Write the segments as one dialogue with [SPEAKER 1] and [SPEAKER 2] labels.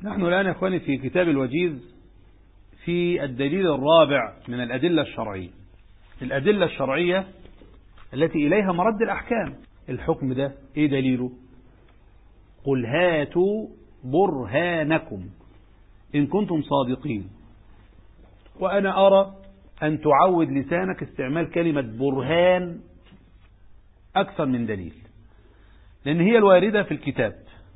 [SPEAKER 1] نحن الآن يا أخواني في كتاب الوجيز في الدليل الرابع من الأدلة الشرعية. الأدلة الشرعية التي إليها مرد الأحكام. الحكم ده إيه دليله؟ قل هاتوا برهانكم إن كنتم صادقين. وأنا أرى أن تعود لسانك استعمال كلمة برهان أكثر من دليل، لأن هي الواردة في الكتاب،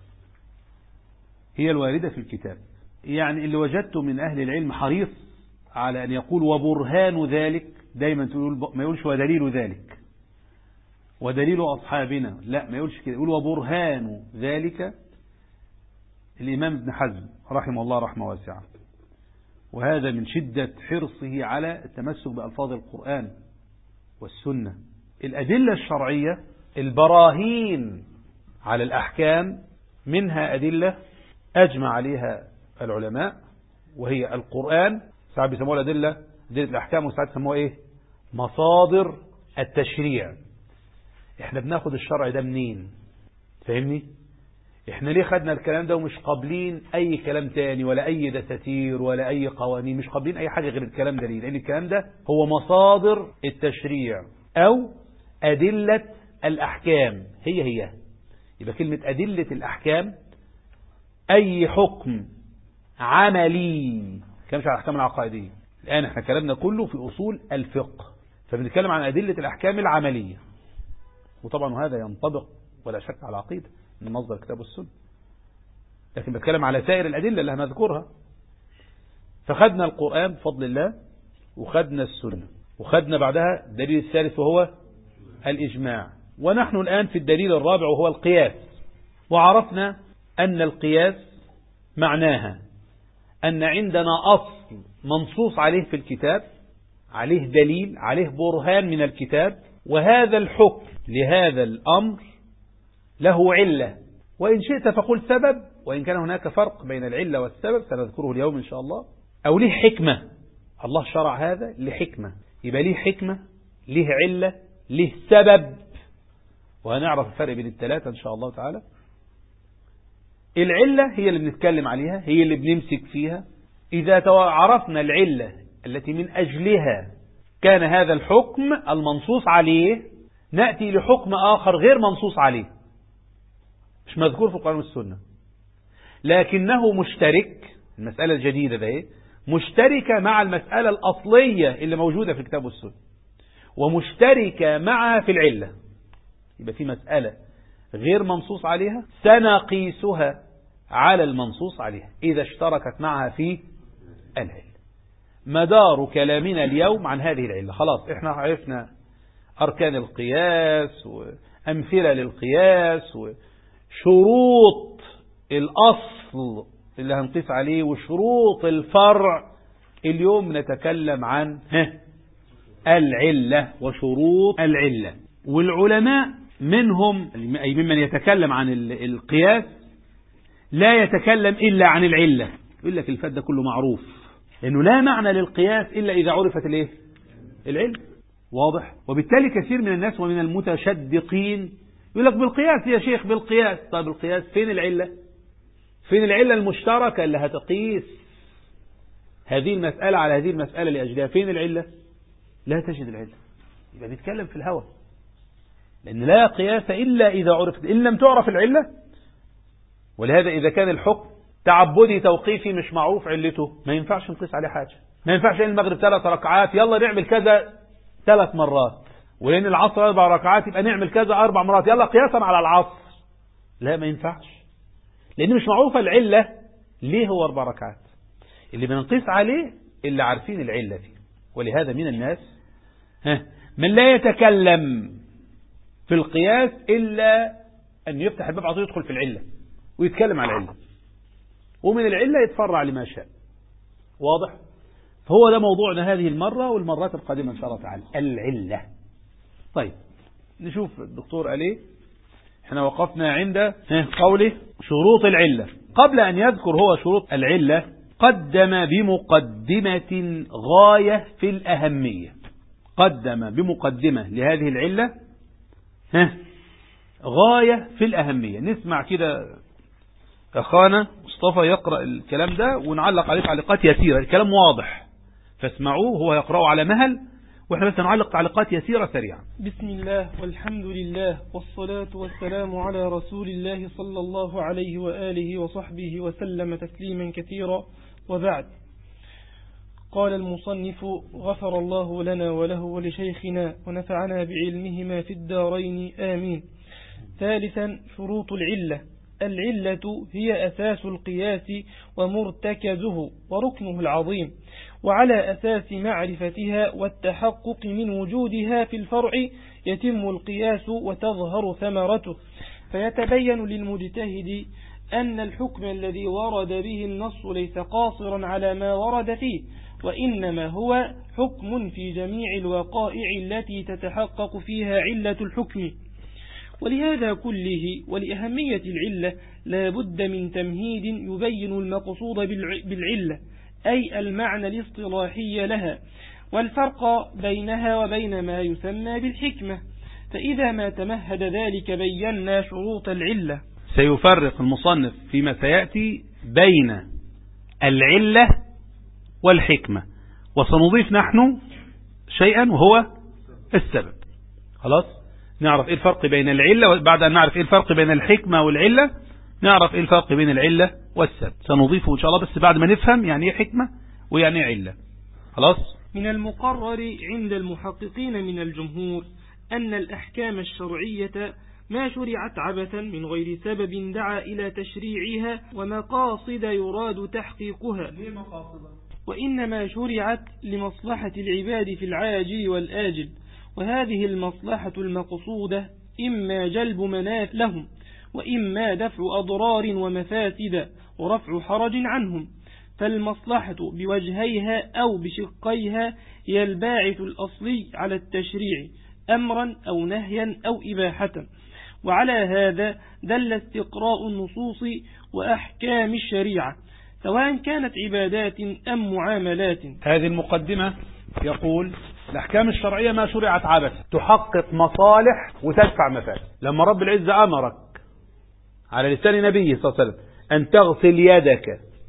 [SPEAKER 1] هي الواردة في الكتاب. يعني اللي وجدته من أهل العلم حريص على أن يقول وبرهان ذلك، دايما تقول ما يقولش ودليل ذلك ودليل أصحابنا، لا ما يقولش كده، يقول وبرهان ذلك. الإمام ابن حزم رحمه الله رحمه واسعة، وهذا من شدة حرصه على التمسك بألفاظ القرآن والسنة. الأدلة الشرعية البراهين على الأحكام منها أدلة أجمع عليها العلماء، وهي القرآن، ساعات بيسموها أدلة الأحكام، وساعات بيسموها إيه؟ مصادر التشريع. إحنا بناخد الشرع ده منين؟ فاهمني؟ إحنا ليه خدنا الكلام ده ومش قابلين أي كلام تاني ولا أي دساتير ولا أي قوانين؟ مش قابلين أي حاجة غير الكلام ده. ليه؟ لأن الكلام ده هو مصادر التشريع أو أدلة الأحكام. هي يبقى كلمة أدلة الأحكام أي حكم عملي، كلامش على الأحكام العقائدية. الآن احنا كلامنا كله في أصول الفقه، فبنتكلم عن أدلة الأحكام العملية، وطبعا هذا ينطبق ولا شك على العقيدة من مصدر الكتاب والسنة، لكن بتكلم على سائر الأدلة اللي هنذكرها. فخدنا القرآن بفضل الله، وخدنا السنة، وخدنا بعدها الدليل الثالث وهو الإجماع، ونحن الآن في الدليل الرابع وهو القياس. وعرفنا أن القياس معناها أن عندنا أصل منصوص عليه في الكتاب، عليه دليل، عليه برهان من الكتاب، وهذا الحكم لهذا الأمر له علة، وإن شئت فقل سبب، وإن كان هناك فرق بين العلة والسبب سنذكره اليوم إن شاء الله. أو ليه حكمة، الله شرع هذا لحكمة، يبقى ليه حكمة، ليه علة، ليه سبب، وهنعرف الفرق بين الثلاثة إن شاء الله تعالى. العلة هي اللي بنتكلم عليها، هي اللي بنمسك فيها. إذا عرفنا العلة التي من أجلها كان هذا الحكم المنصوص عليه، نأتي لحكم آخر غير منصوص عليه، مش مذكور في القرآن والسنة، لكنه مشترك. المسألة الجديدة ده مشتركة مع المسألة الأصلية اللي موجودة في الكتاب والسنة، ومشتركة معها في العلة. يبقى في مسألة غير منصوص عليها سنقيسها على المنصوص عليها إذا اشتركت معها في العلة. مدار كلامنا اليوم عن هذه العلة. خلاص احنا عرفنا أركان القياس وأمثلة للقياس وشروط الأصل اللي هنقيس عليه وشروط الفرع. اليوم نتكلم عن العلة وشروط العلة. والعلماء منهم أي ممن يتكلم عن القياس لا يتكلم إلا عن العلة، يقول لك الفات ده كله معروف، لأنه لا معنى للقياس إلا إذا عرفت الايه؟ العلة. واضح؟ وبالتالي كثير من الناس ومن المتشدقين يقول لك بالقياس يا شيخ، بالقياس. طيب القياس فين العلة؟ فين العلة المشتركة اللي هتقيس هذه المسألة على هذه المسألة لأجلها؟ فين العلة؟ لا تجد العلة. يبقى نتكلم في الهوى، لأن لا قياس إلا إذا عرفت، إن لم تعرف العلة. ولهذا إذا كان الحكم تعبدي توقيفي مش معروف علته، ما ينفعش نقيس عليه حاجة. ما ينفعش لأن المغرب 3 ركعات يلا نعمل كذا 3 مرات، ولأن العصر 4 ركعات يبقى نعمل كذا 4 مرات يلا قياسا على العصر. لا ما ينفعش، لأن مش معروفة العلة ليه هو 4 ركعات. اللي بنقيس عليه اللي عارفين العلة فيه. ولهذا من الناس من لا يتكلم في القياس إلا أن يفتح الباب عطيه يدخل في العلة ويتكلم عن العلة، ومن العلة يتفرع لما شاء. واضح؟ فهو ده موضوعنا هذه المرة والمرات القادمة إن شاء الله تعالى، العلة. طيب نشوف الدكتور عليه. احنا وقفنا عند قوله شروط العلة. قبل أن يذكر هو شروط العلة قدم بمقدمة غاية في الأهمية. قدم بمقدمة لهذه العلة غاية في الأهمية. نسمع كده أخانا مصطفى يقرأ الكلام ده ونعلق عليه تعليقات يسيرة. الكلام واضح فاسمعوه، هو يقرأه على مهل وإحنا بس نعلق تعليقات يسيرة سريعة.
[SPEAKER 2] بسم الله والحمد لله والصلاة والسلام على رسول الله صلى الله عليه وآله وصحبه وسلم تسليما كثيرا، وبعد. قال المصنف: غفر الله لنا وله ولشيخنا ونفعنا بعلمهما في الدارين آمين. ثالثا، شروط العلة. العلة هي أساس القياس ومرتكزه وركنه العظيم، وعلى أساس معرفتها والتحقق من وجودها في الفرع يتم القياس وتظهر ثمرته، فيتبين للمجتهد أن الحكم الذي ورد به النص ليس قاصرا على ما ورد فيه، وإنما هو حكم في جميع الوقائع التي تتحقق فيها علة الحكم. ولهذا كله ولأهمية العلة لا بد من تمهيد يبين المقصود بالعلة، أي المعنى الاصطلاحي لها، والفرق بينها وبين ما يسمى بالحكمة. فإذا ما تمهد ذلك بينا شروط العلة.
[SPEAKER 1] سيفرق المصنف فيما سيأتي بين العلة والحكمة، وسنضيف نحن شيئا وهو السبب. خلاص، نعرف ايه الفرق بين العلة، وبعد ان نعرف ايه الفرق بين الحكمة والعلة نعرف ايه الفرق بين العلة والسبب. سنضيفه ان شاء الله بس بعد ما نفهم يعني ايه حكمة ويعني ايه علة. خلاص.
[SPEAKER 2] من المقرر عند المحققين من الجمهور أن الأحكام الشرعية ما شرعت عبثا من غير سبب دعا إلى تشريعها ومقاصد يراد تحقيقها، وإنما شرعت لمصلحة العباد في العاجل والآجل، وهذه المصلحة المقصودة إما جلب منافع لهم، وإما دفع أضرار ومفاسد ورفع حرج عنهم. فالمصلحة بوجهيها أو بشقيها هي الباعث الأصلي على التشريع أمرا أو نهيا أو إباحة. وعلى هذا دل استقراء النصوص وأحكام الشريعة، سواء كانت عبادات أم معاملات.
[SPEAKER 1] هذه المقدمة يقول: الأحكام الشرعية ما شرعت عبث، تحقق مصالح وتدفع مفاسد. لما رب العزة أمرك على لسان نبيه صلى الله عليه وسلم أن تغسل يدك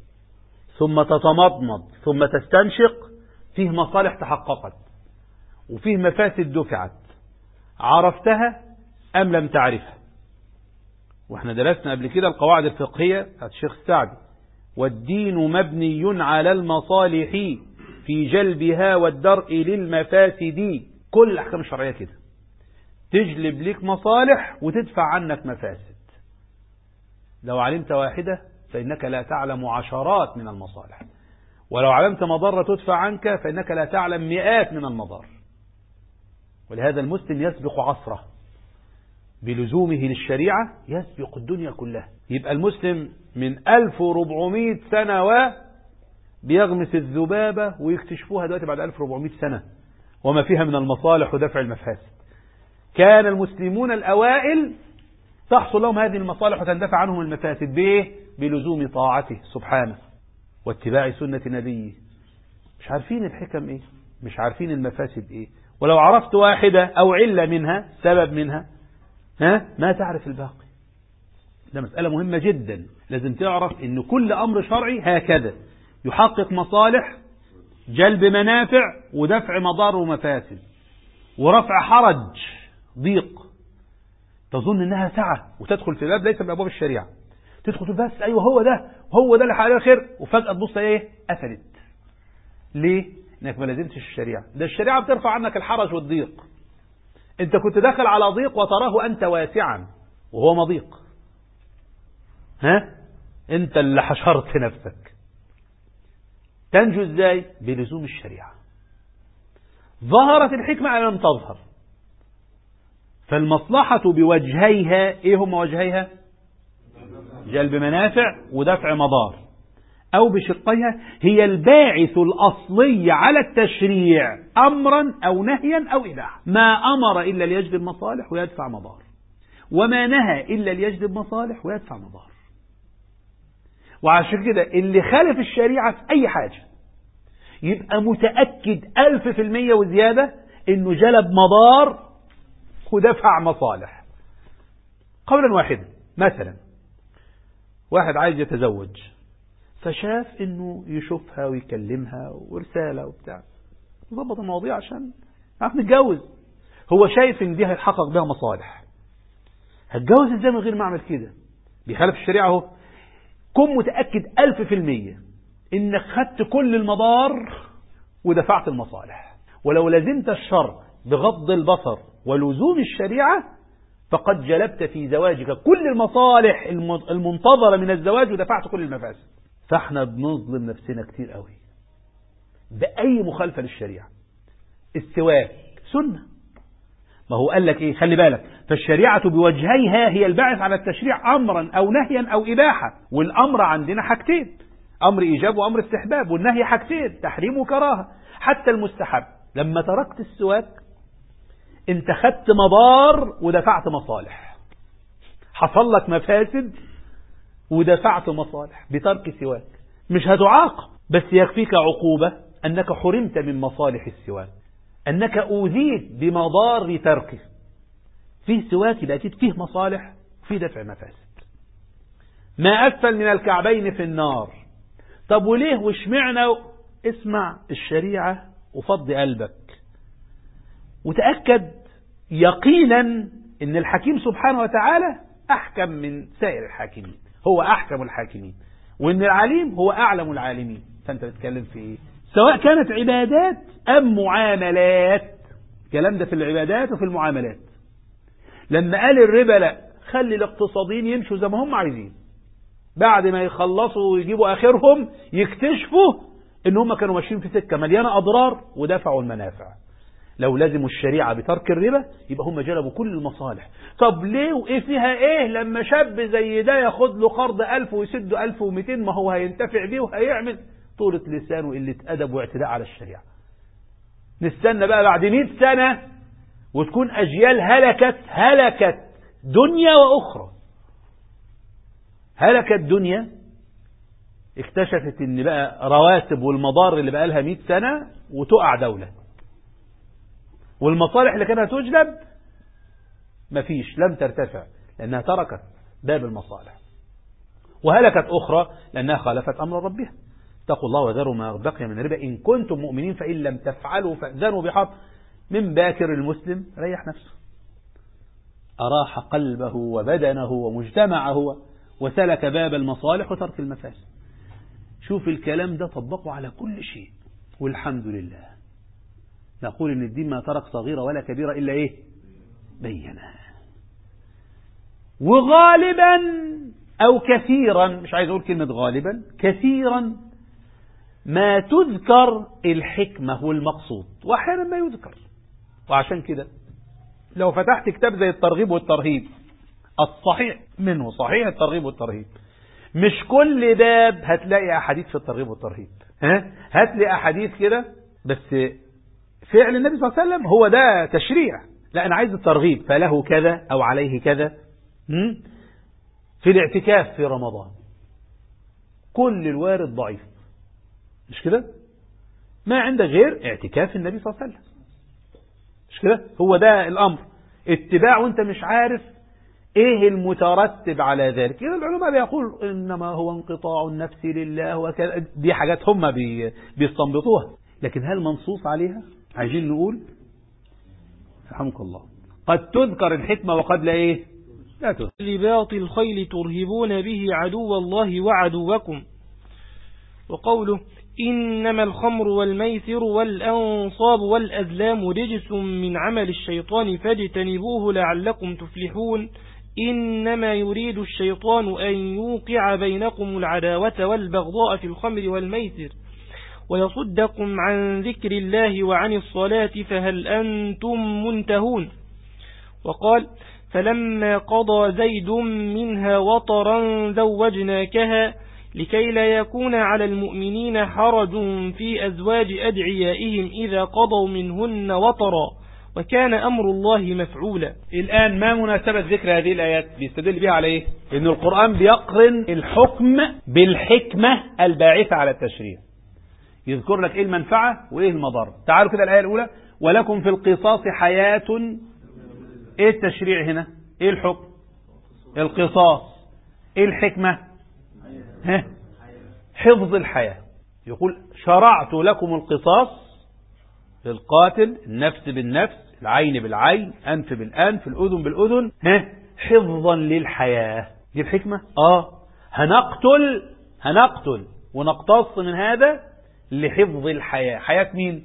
[SPEAKER 1] ثم تتمضمض ثم تستنشق، فيه مصالح تحققت وفيه مفاسد دفعت، عرفتها أم لم تعرفها؟ واحنا درسنا قبل كده القواعد الفقهية بتاعت الشيخ السعدي: والدين مبني على المصالح في جلبها والدرء للمفاسد. كل الأحكام الشرعية كده تجلب لك مصالح وتدفع عنك مفاسد. لو علمت واحدة فإنك لا تعلم عشرات من المصالح، ولو علمت مضرة تدفع عنك فإنك لا تعلم مئات من المضار. ولهذا المسلم يسبق عصره بلزومه للشريعة، يسبق الدنيا كلها. يبقى المسلم من 1400 سنة بيغمس الذبابة ويكتشفوها دلوقتي بعد 1400 سنة وما فيها من المصالح ودفع المفاسد. كان المسلمون الأوائل تحصل لهم هذه المصالح وتندفع عنهم المفاسد بإيه؟ بلزوم طاعته سبحانه واتباع سنة نبيه. مش عارفين الحكم إيه، مش عارفين المفاسد إيه. ولو عرفت واحدة أو علة منها، سبب منها، ما تعرف الباقي. ده مسألة مهمة جدا. لازم تعرف إن كل أمر شرعي هكذا يحقق مصالح، جلب منافع، ودفع مضار ومفاسد، ورفع حرج ضيق. تظن انها سعة وتدخل في باب ليس من ابواب الشريعة، تدخل بس ايوه هو ده اللي حقيقة خير، وفجأة تبص ايه؟ قفلت. ليه؟ انك ما لازمتش الشريعة. ده الشريعة بترفع عنك الحرج والضيق. انت كنت داخل على ضيق وتراه انت واسعا وهو مضيق. انت اللي حشرت نفسك. تنجو ازاي؟ بلزوم الشريعة. ظهرت الحكمة أم لم تظهر؟ فالمصلحة بوجهيها، ايه هم وجهيها؟ جلب منافع ودفع مضار. او بشقيها هي الباعث الاصلي على التشريع امرا او نهيا او اباحة. ما امر الا ليجلب مصالح ويدفع مضار، وما نهى الا ليجلب مصالح ويدفع مضار. وعشان كده اللي خالف الشريعة في اي حاجة يبقى متأكد 1000% وزيادة انه جلب مضار ودفع مصالح. قولا واحدا، مثلا واحد عايز يتزوج، فشاف انه يشوفها ويكلمها ورسالة وبتاع، ضبط المواضيع عشان عارف نتجوز. هو شايف ان دي هيتحقق بها مصالح. هتجوز ازاي من غير ما اعمل كده؟ بيخالف الشريعة اهو. كن متأكد 1000% انك خدت كل المضار ودفعت المصالح. ولو لزمت الشرع بغض البصر ولزوم الشريعة فقد جلبت في زواجك كل المصالح المنتظرة من الزواج ودفعت كل المفاسد. فاحنا بنظلم نفسنا كتير قوي بأي مخالفة للشريعة. السواك سنة، ما هو قال لك ايه؟ خلي بالك، فالشريعة بوجهيها هي الباعث على التشريع امرا او نهيا او اباحة. والامر عندنا حاجتين، امر ايجاب وامر استحباب، والنهي حاجتين، تحريم وكراهة. حتى المستحب لما تركت السواك انت خدت مضار ودفعت مصالح، حصل لك مفاسد ودفعت مصالح بترك السواك. مش هتعاقب، بس يكفيك عقوبة انك حرمت من مصالح السواك، انك اوذيت بمضار تركه. فيه سواك يبقى اكيد فيه مصالح وفيه دفع مفاسد. ما اسفل من الكعبين في النار. طب وليه واشمعنى؟ اسمع الشريعة وفض قلبك وتأكد يقينا ان الحكيم سبحانه وتعالى احكم من سائر الحاكمين، هو احكم الحاكمين، وان العليم هو اعلم العالمين. فانت بتتكلم في ايه؟ سواء كانت عبادات ام معاملات. الكلام ده في العبادات وفي المعاملات. لما قال الربا لا، خلي الاقتصاديين يمشوا زي ما هم عايزين، بعد ما يخلصوا ويجيبوا اخرهم يكتشفوا ان هم كانوا ماشيين في سكة مليانة اضرار ودفعوا المنافع. لو لازموا الشريعة بترك الربا يبقى هم جلبوا كل المصالح. طب ليه وايه فيها ايه لما شاب زي ده ياخد له قرض 1000 ويسد 1200؟ ما هو هينتفع بيه وهيعمل. طولة لسان وقلة ادب واعتداء على الشريعة. نستنى بقى بعد 100 سنة وتكون اجيال هلكت دنيا واخرى. هلكت دنيا، اكتشفت ان بقى رواتب والمضار اللي بقى لها 100 سنة وتقع دولة، والمصالح اللي كانت تجلب مفيش، لم ترتفع لأنها تركت باب المصالح. وهلكت أخرى لأنها خالفت أمر ربها. اتقوا الله وذروا ما بقي من الربا إن كنتم مؤمنين فإن لم تفعلوا فأذنوا بحرب. من باكر المسلم ريح نفسه، أراح قلبه وبدنه ومجتمعه وسلك باب المصالح وترك المفاسد. شوف الكلام ده طبقه على كل شيء، والحمد لله. نقول إن الدين ما ترك صغيرة ولا كبيرة إلا إيه؟ بينها. وغالبا أو كثيرا، مش عايز أقول كلمة غالبا، كثيرا ما تذكر الحكمة والمقصود، وأحيانا ما يذكر. وعشان كده لو فتحت كتاب زي الترغيب والترهيب، الصحيح منه صحيح الترغيب والترهيب، مش كل باب هتلاقي أحاديث في الترغيب والترهيب. هتلاقي أحاديث كده بس فعل النبي صلى الله عليه وسلم هو ده تشريع. لا، أنا عايز الترغيب، فله كذا أو عليه كذا. في الاعتكاف في رمضان كل الوارد ضعيف، مش كده؟ ما عندك غير اعتكاف النبي صلى الله عليه وسلم، مش كده؟ هو ده الأمر، اتباع وانت مش عارف ايه المترتب على ذلك. إذا العلماء بيقول انما هو انقطاع النفس لله وكذا، دي حاجات هم بيستنبطوها، لكن هل منصوص عليها؟ عايزين نقول رحمك الله قد تذكر الحكمة وقد لا ايه؟ لا تذكر.
[SPEAKER 2] لباط الخيل ترهبون به عدو الله وعدوكم. وقوله إنما الخمر والميسر والأنصاب والأزلام رجس من عمل الشيطان فاجتنبوه لعلكم تفلحون. إنما يريد الشيطان أن يوقع بينكم العداوة والبغضاء في الخمر والميسر ويصدكم عن ذكر الله وعن الصلاة فهل أنتم منتهون. وقال فلما قضى زيد منها وطرا زوجناكها لكي لا يكون على المؤمنين حرج في أزواج أدعيائهم إذا قضوا منهن وطرا وكان أمر الله مفعولا.
[SPEAKER 1] الآن ما مناسبة ذكر هذه الآيات؟ بيستدل بها على إيه؟ إن القرآن بيقرن الحكم بالحكمة الباعثة على التشريع، يذكر لك إيه المنفعة وإيه المضار. تعالوا كده الآية الأولى ولكم في القصاص حياة. إيه التشريع هنا؟ إيه الحكم؟ القصاص. إيه الحكمة؟ حفظ الحياة. يقول شرعت لكم القصاص للقاتل، النفس بالنفس، العين بالعين، أنف بالأنف، الأذن بالأذن، حفظا للحياة. دي الحكمة. هنقتل ونقتص من هذا لحفظ الحياة. حياة مين؟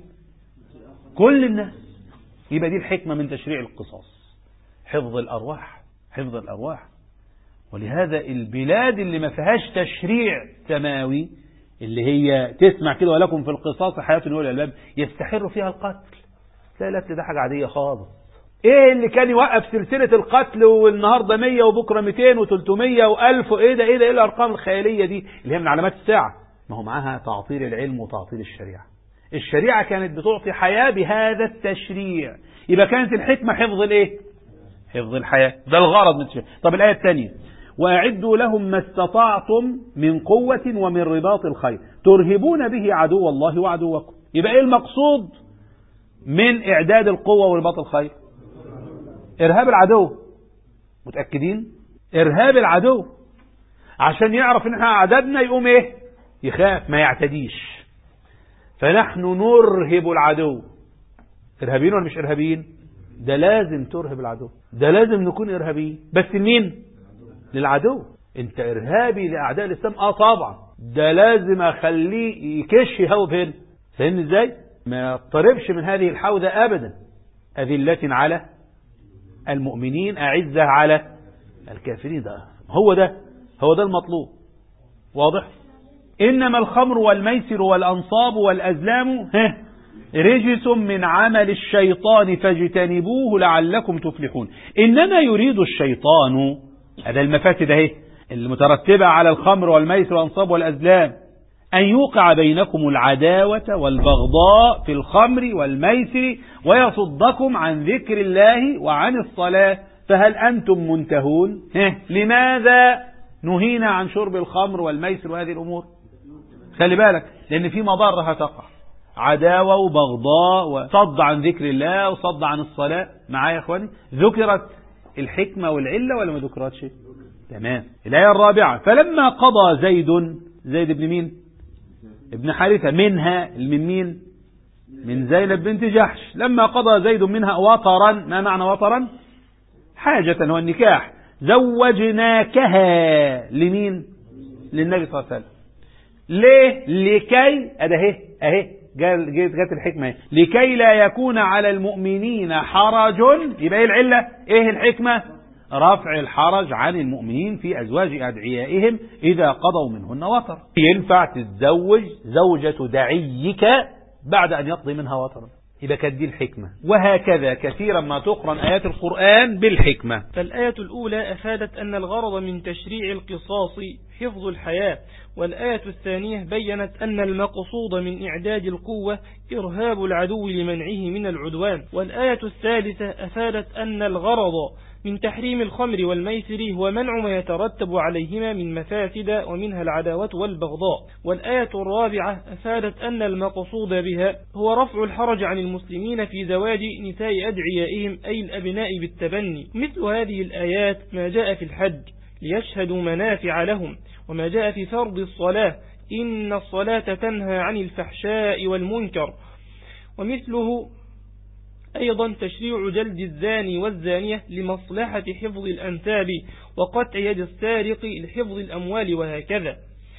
[SPEAKER 1] كل الناس. يبقى دي الحكمة من تشريع القصاص، حفظ الأرواح، حفظ الأرواح. ولهذا البلاد اللي ما فيهاش تشريع سماوي، اللي هي تسمع كده ولكم في القصاص حياة أولي الألباب، يستحر فيها القتل. لا ده حاجة عادية خالص. ايه اللي كان يوقف سلسلة القتل والنهاردة 100 وبكرة 200 و300 و1000 ايه الارقام الخيالية دي اللي هي من علامات الساعة؟ ما هو معاها تعطيل العلم وتعطيل الشريعة. الشريعة كانت بتعطي حياة بهذا التشريع، يبقى كانت الحكمة حفظ الايه؟ حفظ الحياة. ده الغرض من التشريع. طب الآية الثانية، وأعدوا لهم ما استطعتم من قوة ومن رباط الخيل ترهبون به عدو الله وعدوكم. يبقى ايه المقصود من إعداد القوة ورباط الخيل؟ إرهاب العدو. متأكدين؟ إرهاب العدو عشان يعرف إن احنا عددنا يقوم إيه؟ يخاف ما يعتديش. فنحن نرهب العدو. إرهابيين ولا مش إرهابيين؟ ده لازم ترهب العدو، ده لازم نكون إرهابيين. بس مين؟ للعدو. أنت إرهابي لأعداء الإسلام؟ طبعا ده لازم أخليه يكش يهوب هنا. فاهمني إزاي؟ ما يقتربش من هذه الحوزة أبدا. أذلة على المؤمنين أعزة على الكافرين. ده هو ده المطلوب. واضح؟ إنما الخمر والميسر والأنصاب والأزلام رجس من عمل الشيطان فاجتنبوه لعلكم تفلحون. إنما يريد الشيطان، هذا المفاسد اهي المترتبة على الخمر والميسر والأنصاب والأزلام، أن يوقع بينكم العداوة والبغضاء في الخمر والميسر ويصدكم عن ذكر الله وعن الصلاة فهل أنتم منتهون؟ لماذا نهينا عن شرب الخمر والميسر وهذه الأمور؟ خلي بالك، لأن في مضرة هتقع، عداوة وبغضاء وصد عن ذكر الله وصد عن الصلاة. معايا يا أخواني؟ ذكرت الحكمة والعلة ولا ما ذكرتش؟ تمام. الآية الرابعة، فلما قضى زيد بن مين؟ ابن حارثة منها، من مين؟ من زينب بنت جحش. لما قضى زيد منها وطرا. ما معنى وطرا؟ حاجة، هو النكاح. زوجناكها لمين؟ للنبي صلى الله عليه وسلم. ليه؟ لكي اهي جت الحكمة، لكي لا يكون على المؤمنين حرج. يبقى ايه العلة؟ ايه الحكمة؟ رفع الحرج عن المؤمنين في أزواج أدعيائهم إذا قضوا منهن وطر. ينفع تتزوج زوجة دعيك بعد أن يقضي منها وطرا. إذا كانت دي الحكمة. وهكذا كثيرا ما تقرن آيات القرآن بالحكمة.
[SPEAKER 2] فالآية الأولى أفادت أن الغرض من تشريع القصاص حفظ الحياة، والآية الثانية بيّنت أن المقصود من إعداد القوة إرهاب العدو لمنعه من العدوان، والآية الثالثة أفادت أن الغرض من تحريم الخمر والميسر هو منع ما يترتب عليهما من مفاسد ومنها العداوة والبغضاء، والآية الرابعة أفادت أن المقصود بها هو رفع الحرج عن المسلمين في زواج نساء أدعيائهم أي الأبناء بالتبني. مثل هذه الآيات ما جاء في الحج ليشهدوا منافع لهم، وما جاء في فرض الصلاة إن الصلاة تنهى عن الفحشاء والمنكر، ومثله أيضا تشريع جلد الزاني والزانية لمصلحة حفظ الأنساب وقطع يد السارق لحفظ الأموال وهكذا.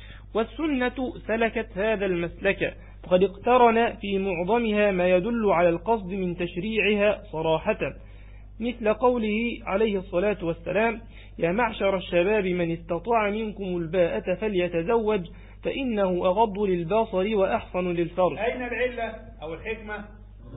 [SPEAKER 2] والسنة سلكت هذا المسلك، وقد اقترن في معظمها ما يدل على القصد من تشريعها صراحة، مثل قوله عليه الصلاة والسلام: يا معشر الشباب من استطاع منكم الباءة فليتزوج فإنه أغض للبصر وأحصن للفرج.
[SPEAKER 1] أين العلة أو الحكمة؟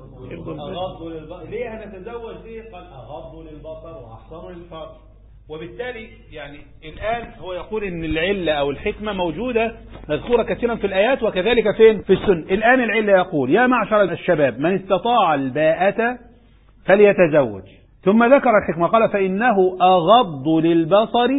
[SPEAKER 1] أغض للبصر. ليه هنتزوج فيه؟ قال أغض للبصر وأحصن للفرج. وبالتالي يعني الآن هو يقول إن العلة أو الحكمة موجودة مذكورة كثيرا في الآيات وكذلك فين؟ في السنة. الآن العلة يقول يا معشر الشباب من استطاع الباءة فليتزوج، ثم ذكر الحكمة قال فإنه أغض للبصر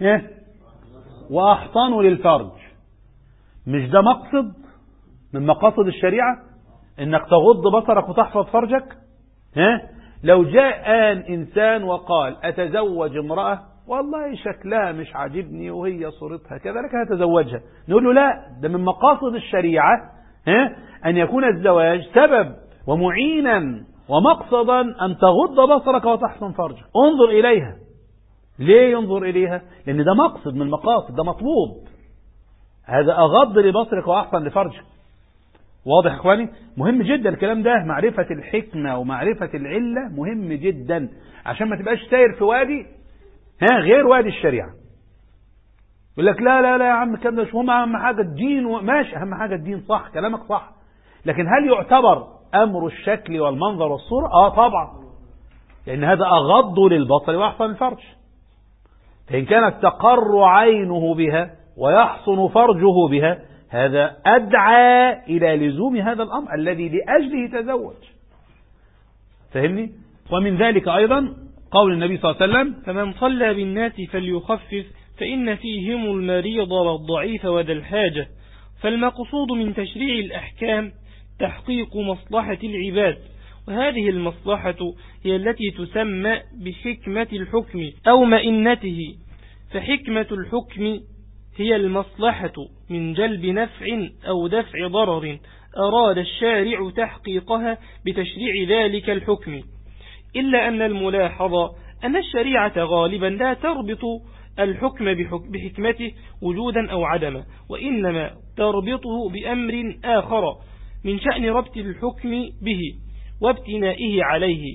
[SPEAKER 1] وأحصن للفرج. مش ده مقصد من مقاصد الشريعة إنك تغض بصرك وتحفظ فرجك؟ لو جاء إنسان وقال أتزوج امرأة والله شكلها مش عاجبني وهي صورتها كذا لك هتزوجها، نقول له لا، ده من مقاصد الشريعة أن يكون الزواج سبب ومعينا ومقصدا أن تغض بصرك وتحسن فرجك. انظر إليها. ليه ينظر إليها؟ لأن ده مقصد من المقاصد، ده مطلوب. هذا أغض لبصرك وأحسن لفرجك. واضح إخواني؟ مهم جدا الكلام ده، معرفة الحكمة ومعرفة العلة مهم جدا عشان ما تبقاش ساير في وادي غير وادي الشريعة. يقول لك لا لا لا يا عم الكلام ده مش مهم، أهم حاجة الدين. ماشي، أهم حاجة الدين، صح كلامك صح، لكن هل يعتبر أمر الشكل والمنظر والصورة؟ طبعا، لأن هذا أغض للبصر وأحسن الفرج. فإن كانت تقر عينه بها ويحصن فرجه بها، هذا أدعى إلى لزوم هذا الأمر الذي لأجله تزوج. فهمني؟ ومن ذلك أيضا قول النبي صلى الله عليه وسلم:
[SPEAKER 2] فمن صلى بالناس فليخفف فإن فيهم المريض والضعيف وذا الحاجة. فالمقصود من تشريع الأحكام تحقيق مصلحة العباد، وهذه المصلحة هي التي تسمى بحكمة الحكم أو مئنته. فحكمة الحكم هي المصلحة من جلب نفع أو دفع ضرر أراد الشارع تحقيقها بتشريع ذلك الحكم، إلا أن الملاحظ أن الشريعة غالبا لا تربط الحكم بحكمته وجودا أو عدما، وإنما تربطه بأمر آخر من شأن ربط الحكم به وابتنائه عليه،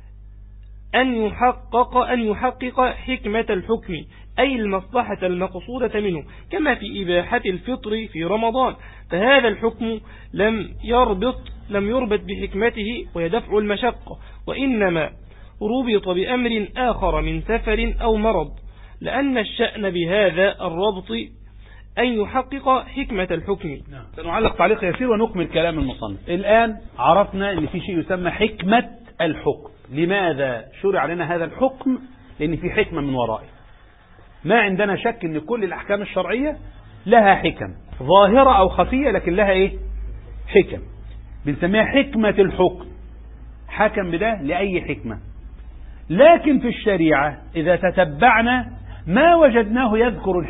[SPEAKER 2] أن يحقق حكمة الحكم أي المصلحة المقصودة منه، كما في إباحة الفطر في رمضان. فهذا الحكم لم يربط بحكمته ويدفع المشقة، وإنما ربط بأمر آخر من سفر أو مرض، لأن الشأن بهذا الربط أن يحقق حكمة الحكم.
[SPEAKER 1] سنعلق تعليق يسير ونكمل كلام المصنف. الآن عرفنا أن في شيء يسمى حكمة الحكم. لماذا شرع لنا هذا الحكم؟ لأن في حكمة من ورائه. ما عندنا شك أن كل الأحكام الشرعية لها حكم ظاهرة أو خفية، لكن لها حكم بنسميها حكمة الحكم. حكم بده لأي حكمة. لكن في الشريعة إذا تتبعنا ما وجدناه يذكر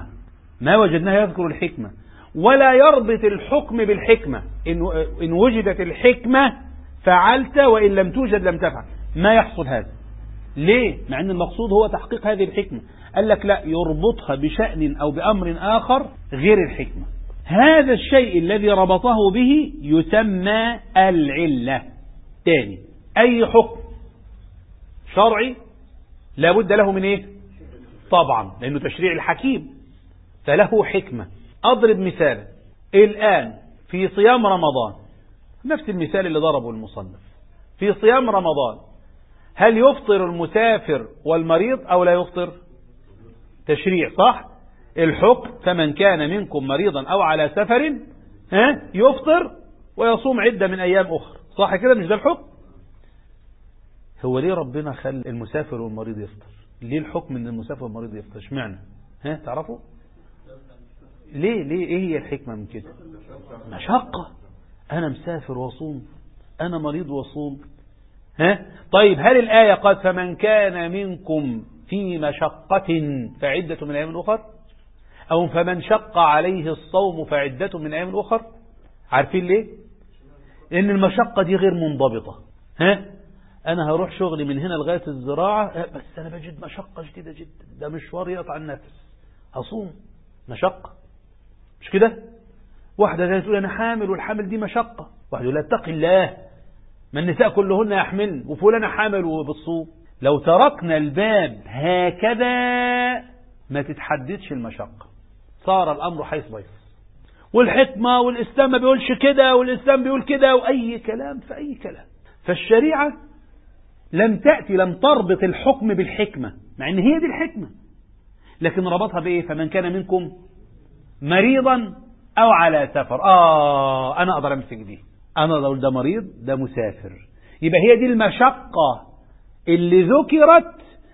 [SPEAKER 1] الحكمة، ولا يربط الحكم بالحكمة. إن وجدت الحكمة فعلت، وإن لم توجد لم تفعل. ما يحصل هذا. ليه؟ مع أن المقصود هو تحقيق هذه الحكمة. قال لك لا، يربطها بشأن أو بأمر آخر غير الحكمة. هذا الشيء الذي ربطه به يسمى العلة. تاني، أي حكم شرعي لابد له من طبعا، لأنه تشريع الحكيم فله حكمة. أضرب مثال الآن في صيام رمضان، نفس المثال اللي ضربه المصنف. في صيام رمضان هل يفطر المسافر والمريض أو لا يفطر؟ تشريع، صح؟ الحكم: فمن كان منكم مريضا أو على سفر يفطر ويصوم عدة من أيام أخرى. صح كده؟ مش ده الحكم؟ هو ليه ربنا خلى المسافر والمريض يفطر؟ ليه الحكم ان المسافر والمريض يفطر؟ اشمعنى؟ تعرفوا ليه ايه هي الحكمة من كده؟ مشقة. انا مسافر واصوم، انا مريض واصوم. طيب هل الآية قد فمن كان منكم في مشقة فعدة من أيام أخر، أو فمن شق عليه الصوم فعدة من أيام أخر؟ عارفين ليه؟ لأن المشقة دي غير منضبطة. أنا هروح شغلي من هنا لغاية الزراعة، بس أنا بجد مشقة شديدة جدا، ده مشوار يقطع النفس، هصوم. مشقة، مش كده؟ واحدة زي تقول أنا حامل والحمل دي مشقة، واحد يقول اتق الله، ما النساء كلهن يحملن وفلانة حامل وبالصوم. لو تركنا الباب هكذا ما تتحددش المشقة، صار الأمر حيث بيص. والحكمة والإسلام ما بيقولش كده، والإسلام بيقول كده، وأي كلام في أي كلام. فالشريعة لم تربط الحكم بالحكمة، مع ان هي دي الحكمة، لكن ربطها بايه؟ فمن كان منكم مريضا او على سفر. انا اقدر امسك دي، انا لو ده مريض ده مسافر، يبقى هي دي المشقة اللي ذكرت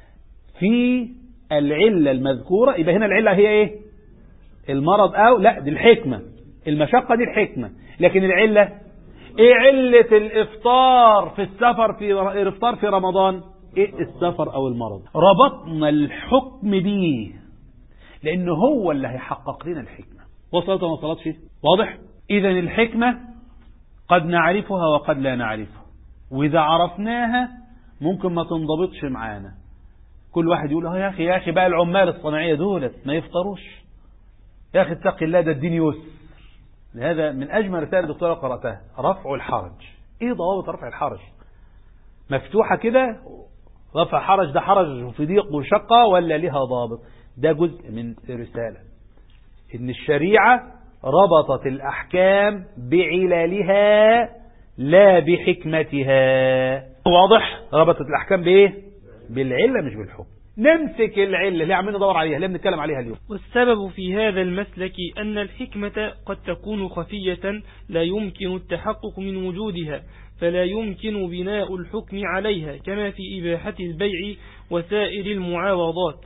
[SPEAKER 1] في العلة المذكورة. يبقى هنا العلة هي المرض او لا، دي الحكمة. المشقة دي الحكمة، لكن العلة علة الإفطار في السفر، في الإفطار في رمضان؟ إيه السفر أو المرض، ربطنا الحكم به لأنه هو اللي هيحقق لنا الحكمة. وصلت وما وصلت فيه؟ واضح؟ إذا الحكمة قد نعرفها وقد لا نعرفها، وإذا عرفناها ممكن ما تنضبطش معانا. كل واحد يقول يا أخي بقى العمال الصناعية دولت ما يفطروش، يا أخي اتق الله ده الدين يسر. هذا من أجمل رسالة الدكتورة قرأتها، رفع الحرج. إيه ضوابط رفع الحرج؟ مفتوحة كده، رفع حرج ده حرج في ضيق وشقة ولا لها ضابط؟ ده جزء من رسالة إن الشريعة ربطت الأحكام بعلالها لا بحكمتها. واضح؟ ربطت الأحكام بإيه؟ بالعلة مش بالحكم. نمسك العلة اللي عمالين ندور عليها، اللي بنتكلم عليها اليوم.
[SPEAKER 2] والسبب في هذا المسلك أن الحكمة قد تكون خفية لا يمكن التحقق من وجودها، فلا يمكن بناء الحكم عليها، كما في إباحة البيع وسائر المعاوضات،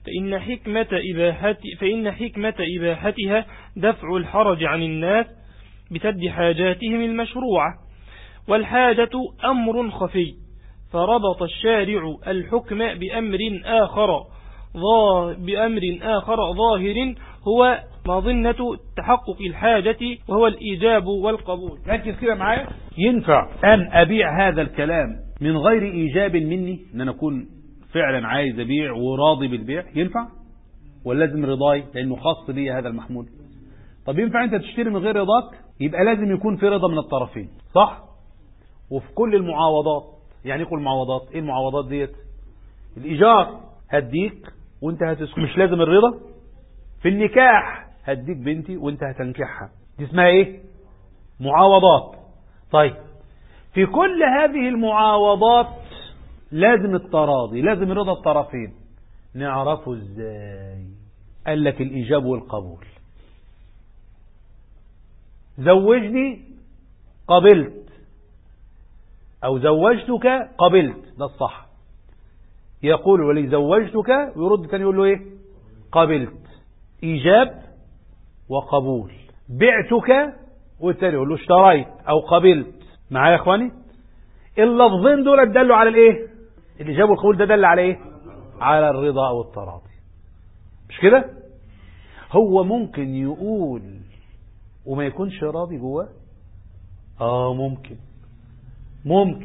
[SPEAKER 2] فإن حكمة إباحتها دفع الحرج عن الناس بسد حاجاتهم المشروعة، والحاجة أمر خفي، فربط الشارع الحكم بأمر آخر ظاهر هو مظنة تحقق الحاجة، وهو الإيجاب والقبول.
[SPEAKER 1] ركز كده معايا. ينفع أن أبيع هذا الكلام من غير إيجاب مني، أن أنا أكون فعلا عايز أبيع وراضي بالبيع؟ ينفع؟ ولا لازم رضاي لأنه خاص لي هذا المحمول؟ طب ينفع أنت تشتري من غير رضاك؟ يبقى لازم يكون في رضا من الطرفين، صح؟ وفي كل المعاوضات. يعني يقول المعاوضات إيه؟ المعاوضات ديت الإيجار، هديك وانت هتسكن، مش لازم الرضا. في النكاح هديك بنتي وانت هتنكحها، دي اسمها ايه؟ معاوضات. طيب في كل هذه المعاوضات لازم التراضي، لازم رضا الطرفين. نعرفه ازاي؟ قال لك الإيجاب والقبول. زوجني قبلت، أو زوجتك قبلت، ده الصح. يقول ولي زوجتك، ويرد تاني يقول له ايه؟ قبلت. إيجاب وقبول. بعتك، والتاني يقول له اشتريت أو قبلت. معايا يا اخواني؟ اللفظين دول دلوا على الايه؟ الإيجاب والقبول ده دل على ايه؟ على الرضا أو التراضي، مش كده؟ هو ممكن يقول وما يكونش راضي جواه؟ ممكن